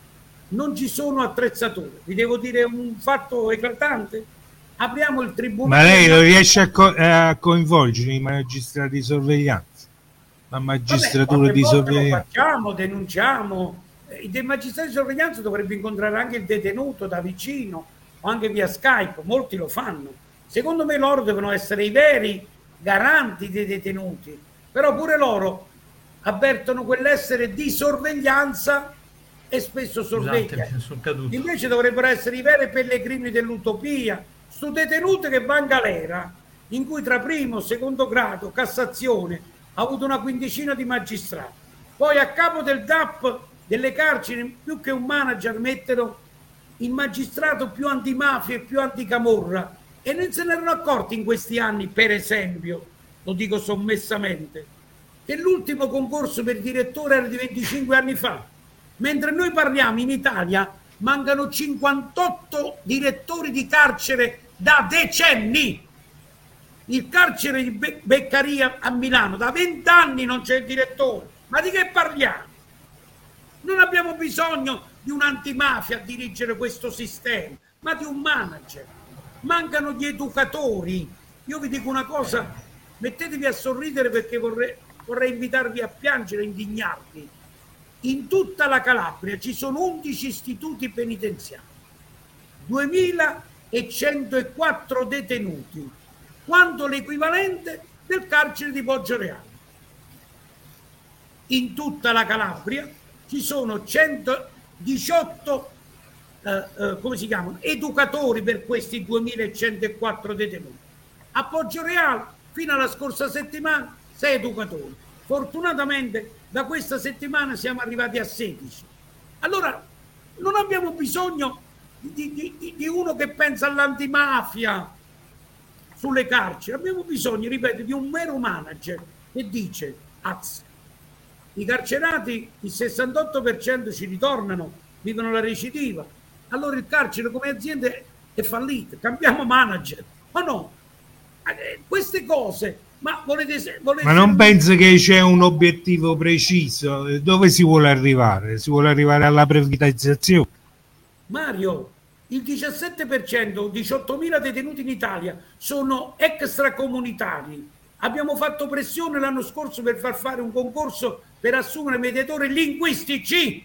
Non ci sono attrezzature. Vi devo dire un fatto eclatante. Apriamo il tribunale. Ma lei non riesce a, co- a coinvolgere i magistrati di sorveglianza? La magistratura Vabbè, di sorveglianza. Lo facciamo, denunciamo. I magistrati di sorveglianza dovrebbe incontrare anche il detenuto da vicino o anche via Skype. Molti lo fanno. Secondo me loro devono essere i veri garanti dei detenuti. Però pure loro avvertono quell'essere di sorveglianza e spesso sorveglia. Invece dovrebbero essere i veri pellegrini dell'utopia, stu detenuti che va in galera, in cui tra primo, secondo grado, Cassazione ha avuto una quindicina di magistrati. Poi a capo del D A P delle carceri, più che un manager, mettono il magistrato più antimafia e più anticamorra, e non se ne erano accorti in questi anni, per esempio, lo dico sommessamente, che l'ultimo concorso per direttore era di venticinque anni fa, mentre noi parliamo in Italia mancano cinquantotto direttori di carcere da decenni. Il carcere di Be- Beccaria a Milano da vent'anni non c'è il direttore. Ma di che parliamo? Non abbiamo bisogno di un'antimafia a dirigere questo sistema, ma di un manager. Mancano gli educatori. Io vi dico una cosa, mettetevi a sorridere perché vorrei, vorrei invitarvi a piangere, a indignarvi. In tutta la Calabria ci sono undici istituti penitenziari, duemilacentoquattro detenuti, quanto l'equivalente del carcere di Poggioreale. In tutta la Calabria ci sono centodiciotto eh, eh, come si chiamano, educatori per questi duemilacentoquattro detenuti. A Poggioreale fino alla scorsa settimana sei educatori. Fortunatamente da questa settimana siamo arrivati a sedici. Allora non abbiamo bisogno di, di, di uno che pensa all'antimafia sulle carceri, abbiamo bisogno, ripeto, di un mero manager che dice: azz, i carcerati il sessantotto per cento ci ritornano, vivono la recidiva, allora il carcere come azienda è fallito, cambiamo manager. Ma no, eh, queste cose. Ma, volete, volete Ma non penso che c'è un obiettivo preciso? Dove si vuole arrivare? Si vuole arrivare alla privatizzazione? Mario, il diciassette per cento, diciottomila detenuti in Italia sono extracomunitari. Abbiamo fatto pressione l'anno scorso per far fare un concorso per assumere mediatori linguistici.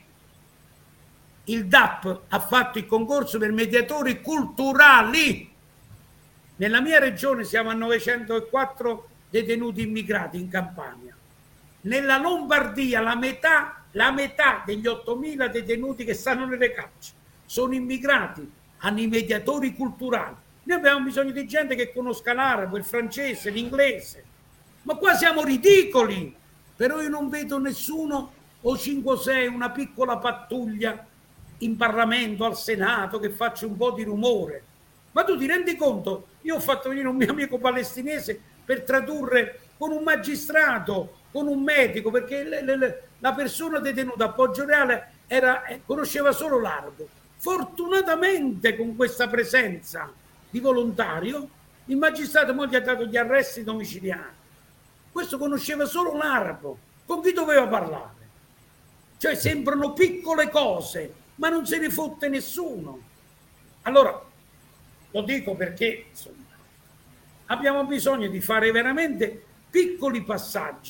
Il D A P ha fatto il concorso per mediatori culturali. Nella mia regione siamo a novecentoquattro detenuti immigrati in Campania. Nella Lombardia la metà, la metà degli ottomila detenuti che stanno nelle carceri sono immigrati, hanno i mediatori culturali. Noi abbiamo bisogno di gente che conosca l'arabo, il francese, l'inglese. Ma qua siamo ridicoli. Però io non vedo nessuno, o cinque o sei, una piccola pattuglia in Parlamento, al Senato, che faccia un po' di rumore. Ma tu ti rendi conto? Io ho fatto venire un mio amico palestinese per tradurre con un magistrato, con un medico, perché le, le, la persona detenuta a Poggioreale era, conosceva solo l'arabo. Fortunatamente con questa presenza di volontario il magistrato mo gli ha dato gli arresti domiciliari. Questo conosceva solo l'arabo. Con chi doveva parlare? Cioè sembrano piccole cose, ma non se ne fotte nessuno. Allora, lo dico perché insomma, abbiamo bisogno di fare veramente piccoli passaggi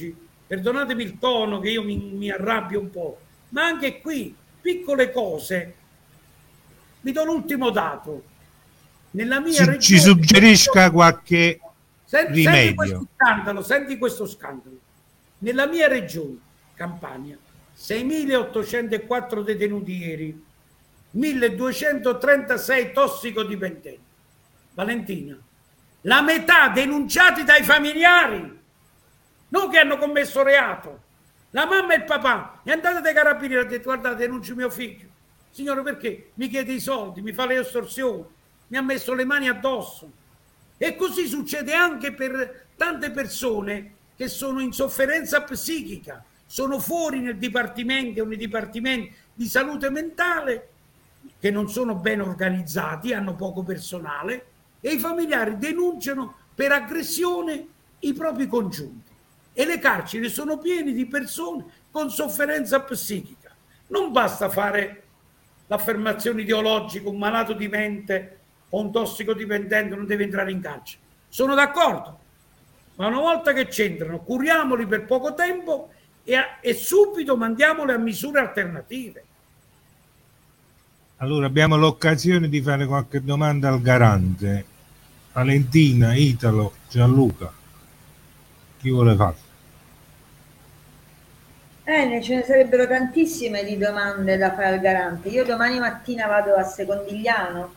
perdonatemi il tono che io mi, mi arrabbio un po', ma anche qui piccole cose. Vi do l'ultimo dato. Nella mia ci, regione, ci suggerisca qualche senti, rimedio. Senti questo scandalo, senti questo scandalo. Nella mia regione, Campania, seimilaottocentoquattro detenuti ieri, milleduecentotrentasei tossicodipendenti. Valentina, la metà denunciati dai familiari, non che hanno commesso reato. La mamma e il papà, e andate dai carabinieri e ha detto: guardate, denuncio mio figlio. Signore, perché? Mi chiede i soldi, mi fa le estorsioni, mi ha messo le mani addosso. E così succede anche per tante persone che sono in sofferenza psichica, sono fuori nel dipartimento o nei dipartimenti di salute mentale, che non sono ben organizzati, hanno poco personale, e i familiari denunciano per aggressione i propri congiunti. E le carceri sono piene di persone con sofferenza psichica. Non basta fare l'affermazione ideologica: un malato di mente o un tossicodipendente non deve entrare in carcere. Sono d'accordo, ma una volta che c'entrano, curiamoli per poco tempo e, a, e subito mandiamoli a misure alternative. Allora abbiamo l'occasione di fare qualche domanda al garante. Valentina, Italo, Gianluca, chi vuole fare? Eh, ce ne sarebbero tantissime di domande da fare al garante. Io domani mattina vado a Secondigliano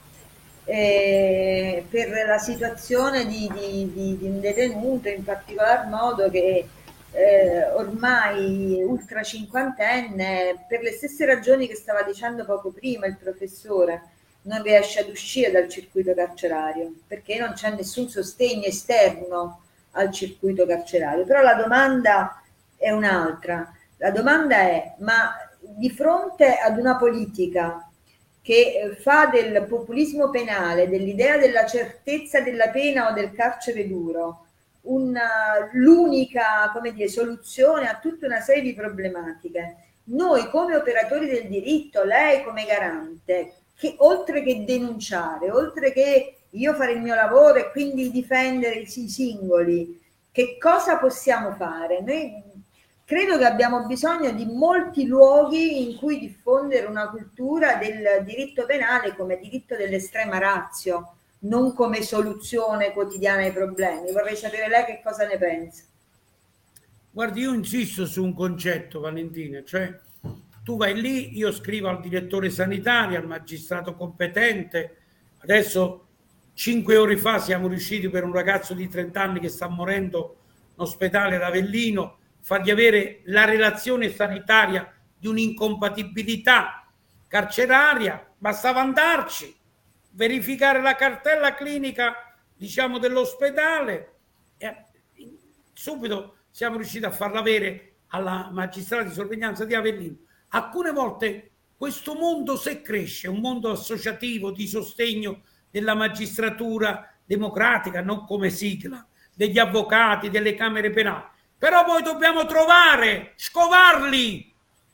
eh, per la situazione di, di, di, di un detenuto, in particolar modo che eh, ormai ultra cinquantenne, per le stesse ragioni che stava dicendo poco prima il professore, non riesce ad uscire dal circuito carcerario perché non c'è nessun sostegno esterno al circuito carcerario. Però la domanda è un'altra. La domanda è: ma di fronte ad una politica che fa del populismo penale, dell'idea della certezza della pena o del carcere duro, una, l'unica, come dire, soluzione a tutta una serie di problematiche, noi come operatori del diritto, lei come garante, che oltre che denunciare, oltre che io fare il mio lavoro e quindi difendere i singoli, che cosa possiamo fare? Noi credo che abbiamo bisogno di molti luoghi in cui diffondere una cultura del diritto penale come diritto dell'estrema ratio, non come soluzione quotidiana ai problemi. Vorrei sapere lei che cosa ne pensa. Guardi, io insisto su un concetto, Valentina, cioè tu vai lì, io scrivo al direttore sanitario, al magistrato competente. Adesso, cinque ore fa, siamo riusciti per un ragazzo di trenta anni che sta morendo in ospedale ad Avellino, fargli avere la relazione sanitaria di un'incompatibilità carceraria. Bastava andarci, verificare la cartella clinica, diciamo, dell'ospedale, e subito siamo riusciti a farla avere alla magistrata di sorveglianza di Avellino. Alcune volte questo mondo, se cresce, un mondo associativo di sostegno della magistratura democratica, non come sigla, degli avvocati, delle camere penali, però poi dobbiamo trovare, scovarli,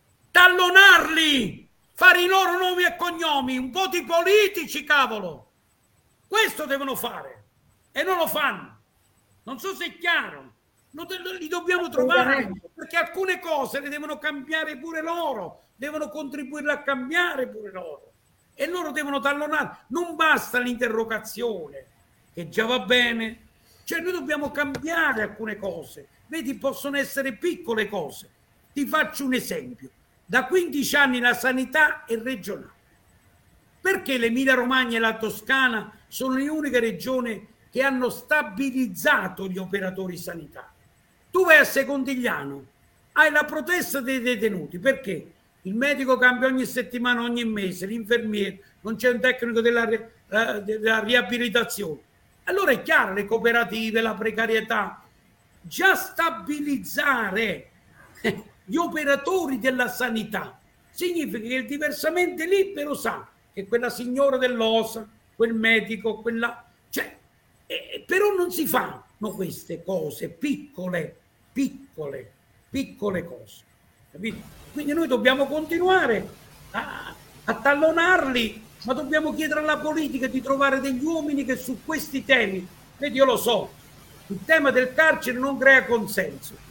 tallonarli, fare i loro nomi e cognomi, voti politici, cavolo. Questo devono fare e non lo fanno. Non so se è chiaro. Non li dobbiamo trovare, perché alcune cose le devono cambiare pure loro, devono contribuire a cambiare pure loro, e loro devono tallonare. Non basta l'interrogazione, che già va bene, cioè noi dobbiamo cambiare alcune cose. Vedi, possono essere piccole cose. Ti faccio un esempio: da quindici anni la sanità è regionale. Perché l'Emilia Romagna e la Toscana sono le uniche regioni che hanno stabilizzato gli operatori sanitari? Tu vai a Secondigliano, hai la protesta dei detenuti, perché il medico cambia ogni settimana, ogni mese, l'infermiere, non c'è un tecnico della, della riabilitazione. Allora è chiaro, le cooperative, la precarietà. Già stabilizzare gli operatori della sanità significa che il diversamente libero sa che quella signora dell'O S A, quel medico, quella... Cioè, eh, però non si fanno queste cose piccole, piccole, piccole cose, capito? Quindi noi dobbiamo continuare a, a tallonarli, ma dobbiamo chiedere alla politica di trovare degli uomini che su questi temi, vedi, io lo so, il tema del carcere non crea consenso,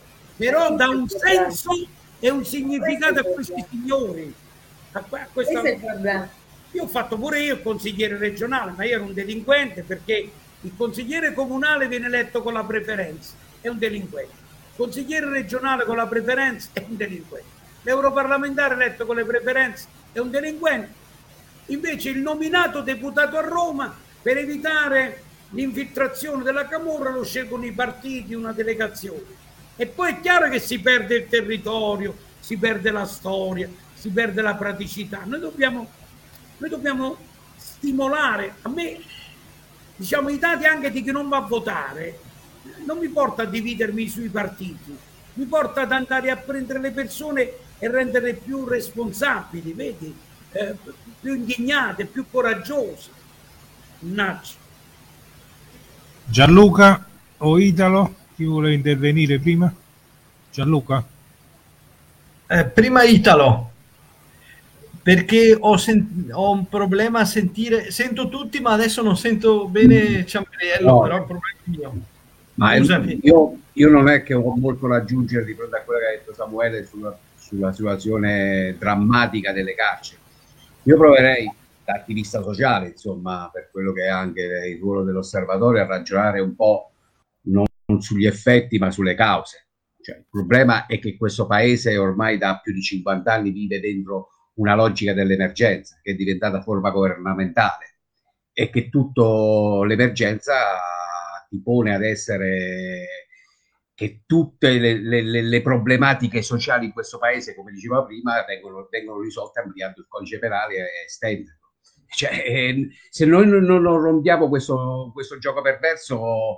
però dà un senso e un significato a questi signori. A, a questa... Questo è il problema. Io ho fatto pure io il consigliere regionale, ma io ero un delinquente, perché il consigliere comunale viene eletto con la preferenza, è un delinquente. Il consigliere regionale con la preferenza è un delinquente. L'europarlamentare eletto con le preferenze è un delinquente. Invece il nominato deputato a Roma, per evitare l'infiltrazione della camorra, lo scelgono i partiti, una delegazione. E poi è chiaro che si perde il territorio, si perde la storia, si perde la praticità. Noi dobbiamo, noi dobbiamo stimolare. A me, diciamo, i dati anche di chi non va a votare non mi porta a dividermi sui partiti, mi porta ad andare a prendere le persone e renderle più responsabili, vedi, eh, più indignate, più coraggiose. Mannaggia. Gianluca o Italo, chi vuole intervenire prima? Gianluca? Eh, prima Italo, perché ho, sen- ho un problema a sentire, sento tutti ma adesso non sento bene Ciambriello, No. però il problema è mio. Ma io, io non è che ho molto da aggiungere di fronte a quello che ha detto Samuele sulla, sulla situazione drammatica delle carceri. Io proverei, da attivista sociale, insomma, per quello che è anche il ruolo dell'osservatorio, a ragionare un po' non sugli effetti ma sulle cause. Cioè, il problema è che questo paese ormai da più di cinquanta anni vive dentro una logica dell'emergenza che è diventata forma governamentale e che tutto l'emergenza ti pone ad essere che tutte le, le, le problematiche sociali in questo paese, come diceva prima, vengono, vengono risolte ampliando il codice penale e estendendo. Cioè, se noi non, non rompiamo questo, questo gioco perverso,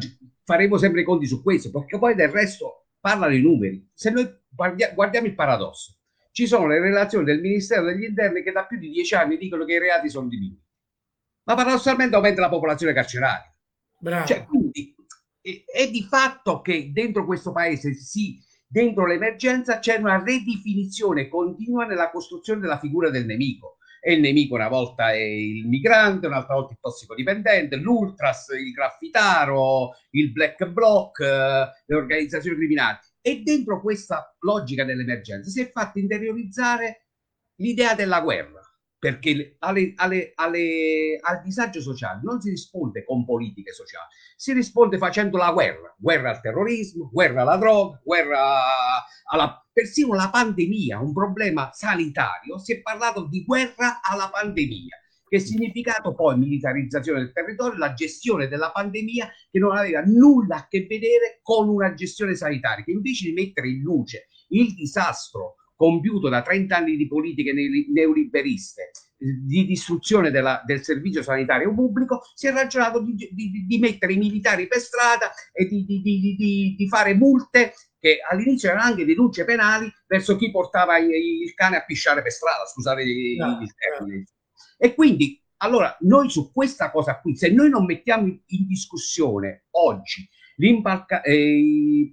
faremo sempre i conti su questo, perché poi del resto parlano i numeri. Se noi guardia, guardiamo il paradosso, ci sono le relazioni del Ministero degli Interni che da più di dieci anni dicono che i reati sono diminuiti, ma paradossalmente aumenta la popolazione carceraria. Cioè, quindi è, è di fatto che dentro questo paese, sì, dentro l'emergenza c'è una ridefinizione continua nella costruzione della figura del nemico. E il nemico una volta è il migrante, un'altra volta il tossicodipendente, l'ultras, il graffitaro, il black bloc, eh, le organizzazioni criminali. E dentro questa logica dell'emergenza si è fatta interiorizzare l'idea della guerra, perché alle, alle, alle, al disagio sociale non si risponde con politiche sociali, si risponde facendo la guerra, guerra al terrorismo, guerra alla droga, guerra alla, persino la pandemia, un problema sanitario, si è parlato di guerra alla pandemia, che è significato poi militarizzazione del territorio, la gestione della pandemia che non aveva nulla a che vedere con una gestione sanitaria, che invece di mettere in luce il disastro compiuto da trenta anni di politiche neoliberiste, di distruzione della, del servizio sanitario pubblico, si è ragionato di, di, di mettere i militari per strada e di, di, di, di, di fare multe che all'inizio erano anche denunce penali verso chi portava il, il cane a pisciare per strada, scusate no, il termine. No. E quindi, allora, noi su questa cosa qui, se noi non mettiamo in, in discussione oggi l'imbarca, eh,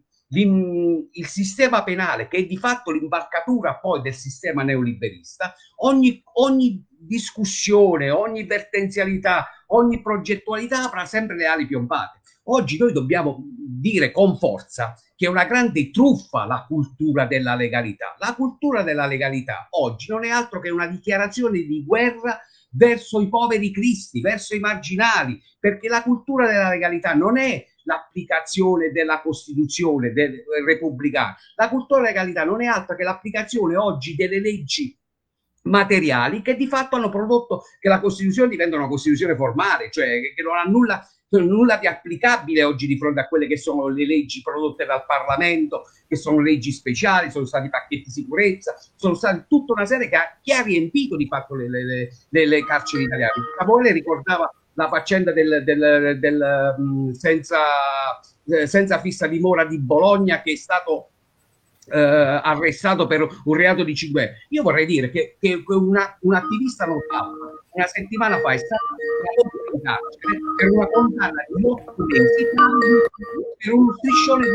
il sistema penale, che è di fatto l'imbarcatura poi del sistema neoliberista, ogni, ogni discussione, ogni vertenzialità, ogni progettualità avrà sempre le ali piombate. Oggi noi dobbiamo dire con forza che è una grande truffa la cultura della legalità. La cultura della legalità oggi non è altro che una dichiarazione di guerra verso i poveri cristi, verso i marginali, perché la cultura della legalità non è l'applicazione della Costituzione del, del repubblicana. La cultura della legalità non è altro che l'applicazione oggi delle leggi materiali che di fatto hanno prodotto che la Costituzione diventa una Costituzione formale, cioè che, che non ha nulla, nulla di applicabile oggi di fronte a quelle che sono le leggi prodotte dal Parlamento, che sono leggi speciali, sono stati pacchetti di sicurezza, sono stati tutta una serie che ha, che ha riempito di fatto le, le, le, le carceri italiane. Samuele ricordava la faccenda del, del, del mh, senza, eh, senza fissa dimora di Bologna, che è stato eh, arrestato per un reato di cinque anni. Io vorrei dire che, che una, un attivista notabile una settimana fa è stato in carcere per una condanna di otto mesi per uno striscione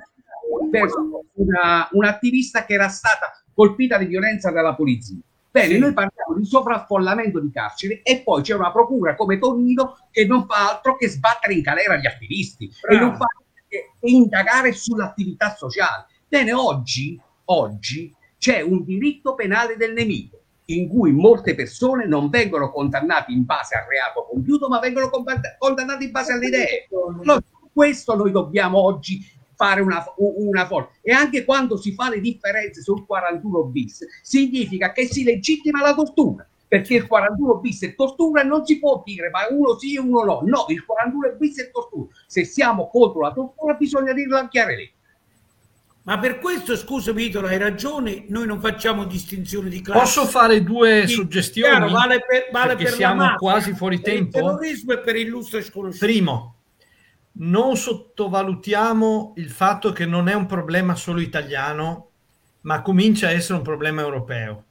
di verso una, un'attivista che era stata colpita di violenza dalla polizia. Bene, sì. Noi parliamo di sovraffollamento di carceri e poi c'è una procura come Tonino che non fa altro che sbattere in galera gli attivisti. Bravo. E non fa altro che indagare sull'attività sociale. Bene, oggi, oggi c'è un diritto penale del nemico, in cui molte persone non vengono condannate in base al reato compiuto, ma vengono condannate in base alle idee. Allora, questo noi dobbiamo oggi fare una, una forza. E anche quando si fa le differenze sul quarantuno bis, significa che si legittima la tortura, perché il quarantuno bis è tortura e non si può dire ma uno sì e uno no. No, il quarantuno bis è tortura. Se siamo contro la tortura bisogna dirlo a chiare lettere. Ma per questo, scusa Vitolo, hai ragione, noi non facciamo distinzione di classe. Posso fare due sì, suggestioni? Chiaro, vale per, vale perché per siamo mafia, quasi fuori per tempo. Il terrorismo e per illustre sconosciuti. Primo, non sottovalutiamo il fatto che non è un problema solo italiano, ma comincia a essere un problema europeo.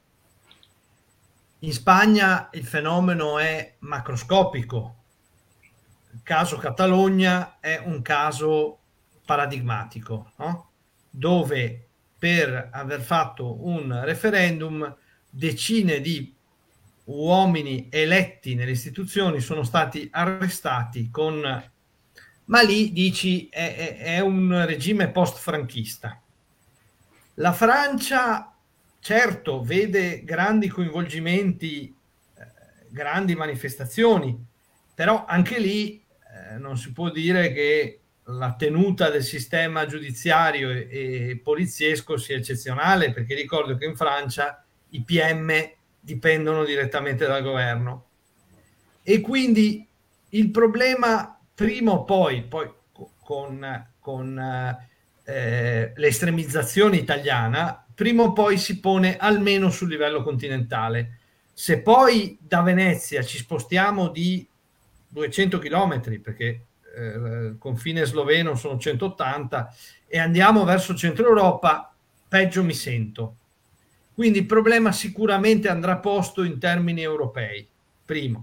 In Spagna il fenomeno è macroscopico. Il caso Catalogna è un caso paradigmatico, no? Dove per aver fatto un referendum decine di uomini eletti nelle istituzioni sono stati arrestati con... Ma lì dici è, è, è un regime post-franchista. La Francia, certo, vede grandi coinvolgimenti, eh, grandi manifestazioni, però anche lì eh, non si può dire che la tenuta del sistema giudiziario e, e poliziesco sia eccezionale, perché ricordo che in Francia i P M dipendono direttamente dal governo. E quindi il problema, prima o poi, poi con, con eh, l'estremizzazione italiana, prima o poi si pone almeno sul livello continentale. Se poi da Venezia ci spostiamo di duecento chilometri, perché eh, il confine sloveno sono centottanta, e andiamo verso Centro Europa, peggio mi sento. Quindi il problema sicuramente andrà posto in termini europei, primo.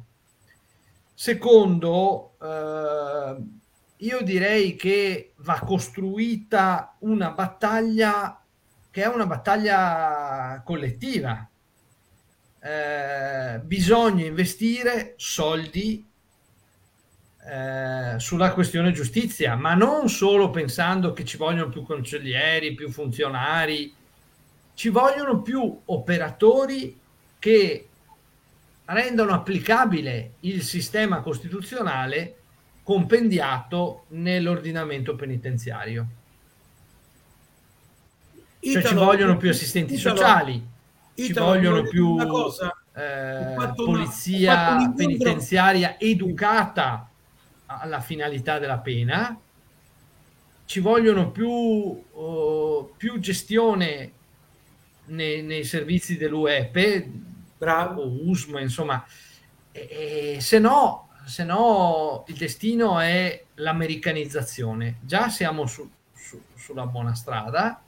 Secondo, eh, io direi che va costruita una battaglia che è una battaglia collettiva. Eh, bisogna investire soldi eh, sulla questione giustizia, ma non solo pensando che ci vogliono più cancellieri, più funzionari, ci vogliono più operatori che rendono applicabile il sistema costituzionale compendiato nell'ordinamento penitenziario. Cioè Italo, ci vogliono più assistenti Italo, sociali, Italo, ci vogliono più una cosa. Eh, polizia una, penitenziaria educata alla finalità della pena, ci vogliono più, uh, più gestione nei, nei servizi dell'U E P E, bravo, o U S M, insomma, e, e, se no, se no il destino è l'americanizzazione. Già siamo su, su, sulla buona strada.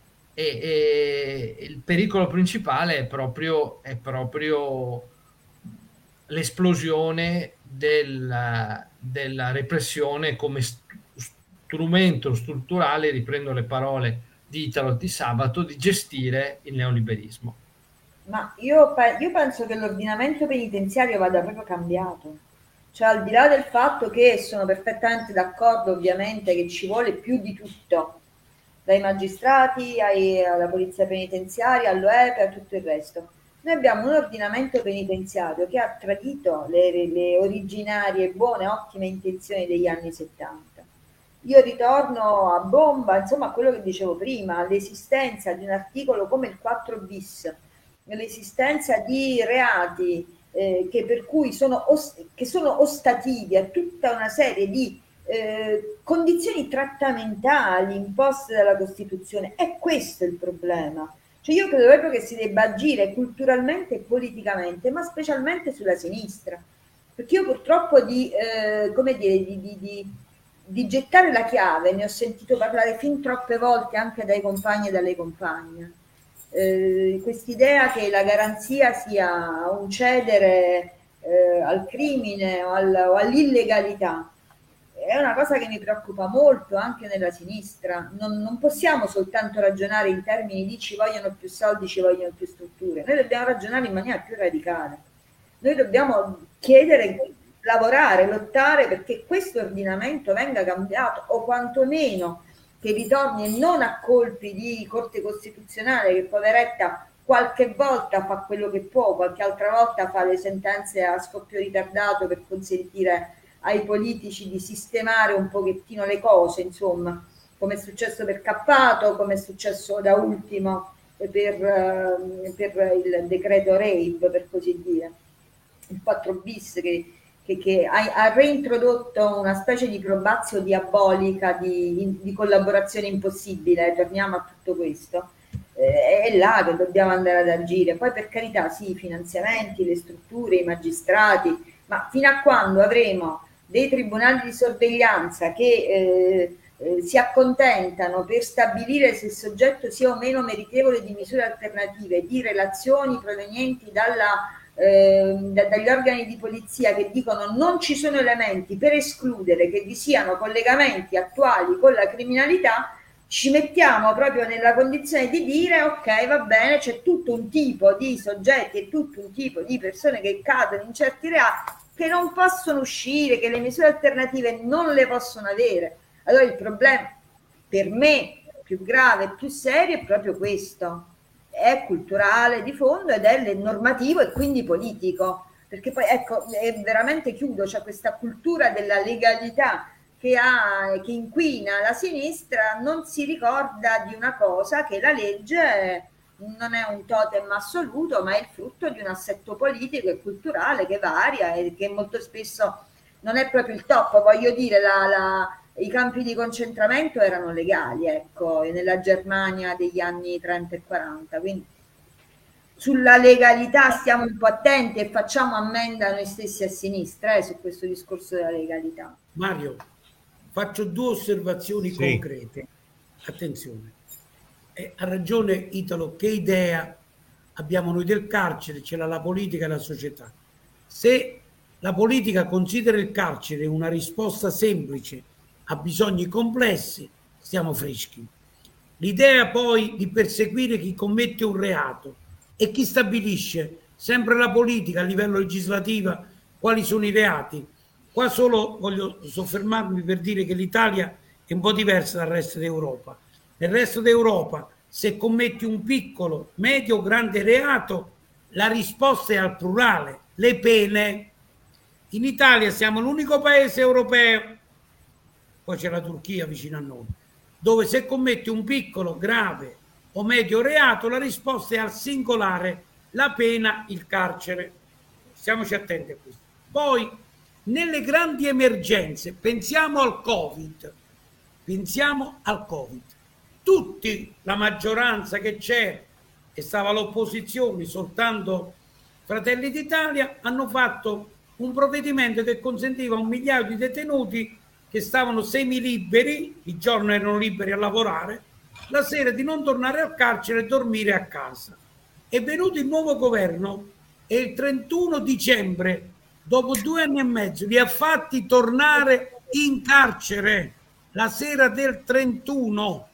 E, e il pericolo principale è proprio, è proprio l'esplosione della, della repressione come strumento strutturale, riprendo le parole di Italo Di Sabato, di gestire il neoliberismo. Ma io, io penso che l'ordinamento penitenziario vada proprio cambiato. Cioè, al di là del fatto che sono perfettamente d'accordo ovviamente che ci vuole più di tutto, dai magistrati ai, alla polizia penitenziaria, all'U E P E, a tutto il resto. Noi abbiamo un ordinamento penitenziario che ha tradito le, le originarie, buone, ottime intenzioni degli anni settanta. Io ritorno a bomba, insomma, a quello che dicevo prima, all'esistenza di un articolo come il quattro bis, l'esistenza di reati eh, che per cui sono, che sono ostativi a tutta una serie di Eh, condizioni trattamentali imposte dalla Costituzione. È questo il problema. Cioè io credo proprio che si debba agire culturalmente e politicamente, ma specialmente sulla sinistra, perché io purtroppo di, eh, come dire, di, di, di, di gettare la chiave ne ho sentito parlare fin troppe volte anche dai compagni e dalle compagne. Eh, quest'idea che la garanzia sia un cedere eh, al crimine o, al, o all'illegalità è una cosa che mi preoccupa molto anche nella sinistra. Non, non possiamo soltanto ragionare in termini di ci vogliono più soldi, ci vogliono più strutture. Noi dobbiamo ragionare in maniera più radicale. Noi dobbiamo chiedere, lavorare, lottare perché questo ordinamento venga cambiato o quantomeno che ritorni e non a colpi di Corte Costituzionale che poveretta qualche volta fa quello che può, qualche altra volta fa le sentenze a scoppio ritardato per consentire ai politici di sistemare un pochettino le cose, insomma, come è successo per Cappato, come è successo da ultimo per, per il decreto rave, per così dire, il quattro bis che, che, che ha, ha reintrodotto una specie di probazio diabolica di, di collaborazione impossibile. Torniamo a tutto questo. Eh, è là che dobbiamo andare ad agire. Poi, per carità, sì, i finanziamenti, le strutture, i magistrati, ma fino a quando avremo dei tribunali di sorveglianza che eh, eh, si accontentano per stabilire se il soggetto sia o meno meritevole di misure alternative, di relazioni provenienti dalla, eh, da, dagli organi di polizia che dicono non ci sono elementi per escludere che vi siano collegamenti attuali con la criminalità, ci mettiamo proprio nella condizione di dire ok, va bene, c'è tutto un tipo di soggetti e tutto un tipo di persone che cadono in certi reati che non possono uscire, che le misure alternative non le possono avere. Allora il problema per me più grave e più serio è proprio questo, è culturale di fondo ed è normativo e quindi politico, perché poi ecco, è veramente chiudo, c'è questa cultura della legalità che, ha, che inquina la sinistra, non si ricorda di una cosa, che la legge non è un totem assoluto, ma è il frutto di un assetto politico e culturale che varia e che molto spesso non è proprio il top. Voglio dire, la, la, i campi di concentramento erano legali, ecco, nella Germania degli anni trenta e quaranta, quindi sulla legalità stiamo un po' attenti e facciamo ammenda noi stessi a sinistra eh, su questo discorso della legalità. Mario, faccio due osservazioni sì. concrete. Attenzione. Eh, ha ragione Italo, che idea abbiamo noi del carcere, ce l'ha la politica e la società. Se la politica considera il carcere una risposta semplice a bisogni complessi, stiamo freschi. L'idea poi di perseguire chi commette un reato e chi stabilisce, sempre la politica a livello legislativo, quali sono i reati. Qua solo voglio soffermarmi per dire che l'Italia è un po' diversa dal resto d'Europa. Nel resto d'Europa, se commetti un piccolo, medio o grande reato, la risposta è al plurale, le pene. In Italia siamo l'unico paese europeo, poi c'è la Turchia vicino a noi, dove se commetti un piccolo, grave o medio reato, la risposta è al singolare, la pena, il carcere. Stiamoci attenti a questo. Poi, nelle grandi emergenze, pensiamo al Covid, pensiamo al Covid. Tutti, la maggioranza che c'era e stava all'opposizione, soltanto Fratelli d'Italia, hanno fatto un provvedimento che consentiva a un migliaio di detenuti che stavano semiliberi, di giorno erano liberi a lavorare, la sera di non tornare al carcere e dormire a casa. È venuto il nuovo governo e il trentuno dicembre, dopo due anni e mezzo, li ha fatti tornare in carcere la sera del trentuno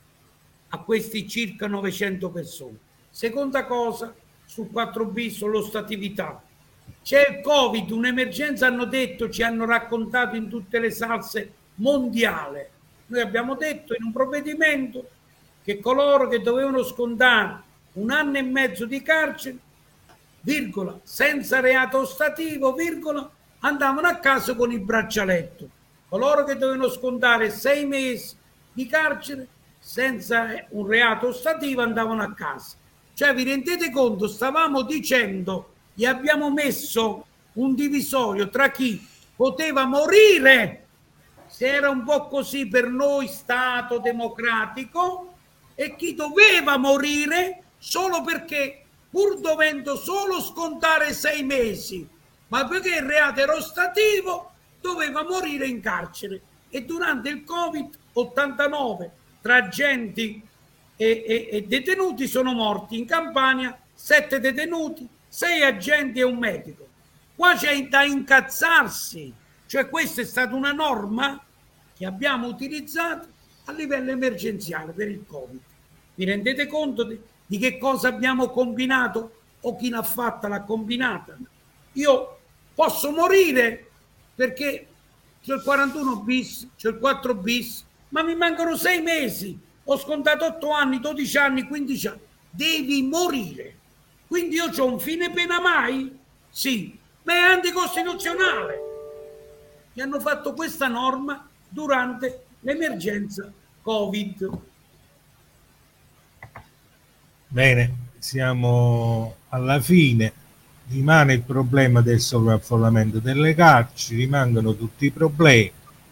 a questi circa novecento persone. Seconda cosa, sul quattro bis, sull'ostatività. C'è il Covid, un'emergenza, hanno detto, ci hanno raccontato in tutte le salse mondiale. Noi abbiamo detto in un provvedimento che coloro che dovevano scontare un anno e mezzo di carcere, virgola, senza reato ostativo, virgola, andavano a casa con il braccialetto. Coloro che dovevano scontare sei mesi di carcere senza un reato ostativo andavano a casa. Cioè, vi rendete conto, stavamo dicendo, gli abbiamo messo un divisorio tra chi poteva morire, se era un po' così per noi Stato democratico, e chi doveva morire solo perché, pur dovendo solo scontare sei mesi, ma perché il reato era ostativo, doveva morire in carcere. E durante il Covid ottantanove tra agenti e, e, e detenuti sono morti in Campania sette detenuti, sei agenti e un medico. Qua c'è da incazzarsi, cioè questa è stata una norma che abbiamo utilizzato a livello emergenziale per il Covid. Vi rendete conto di, di che cosa abbiamo combinato o chi l'ha fatta l'ha combinata? Io posso morire perché c'è il quarantuno bis, c'è il quattro bis, ma mi mancano sei mesi, ho scontato otto anni, dodici anni, quindici anni, devi morire. Quindi io c'ho un fine pena mai? Sì, ma è anticostituzionale. E hanno fatto questa norma durante l'emergenza Covid. Bene, siamo alla fine. Rimane il problema del sovraffollamento delle carceri, rimangono tutti i problemi.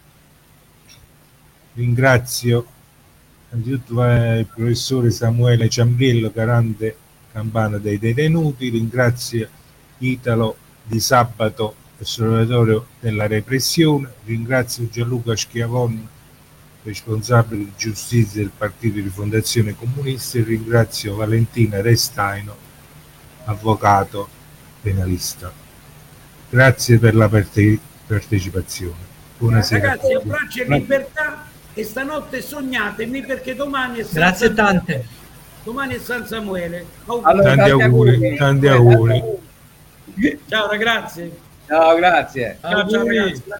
Ringrazio innanzitutto il professore Samuele Ciambriello, garante campano dei detenuti, ringrazio Italo Di Sabato, osservatorio della repressione, ringrazio Gianluca Schiavon, responsabile di giustizia del Partito di Rifondazione Comunista, e ringrazio Valentina Restaino, avvocato penalista. Grazie per la parte- partecipazione. Buonasera. Ragazzi, abbraccio e libertà, e stanotte sognatemi, perché domani è San Grazie Samuele. tante. Domani è San Samuele. Allora, Tanti auguri, tanti auguri. Ciao ragazzi. Ciao, grazie. Ciao, ciao ragazzi.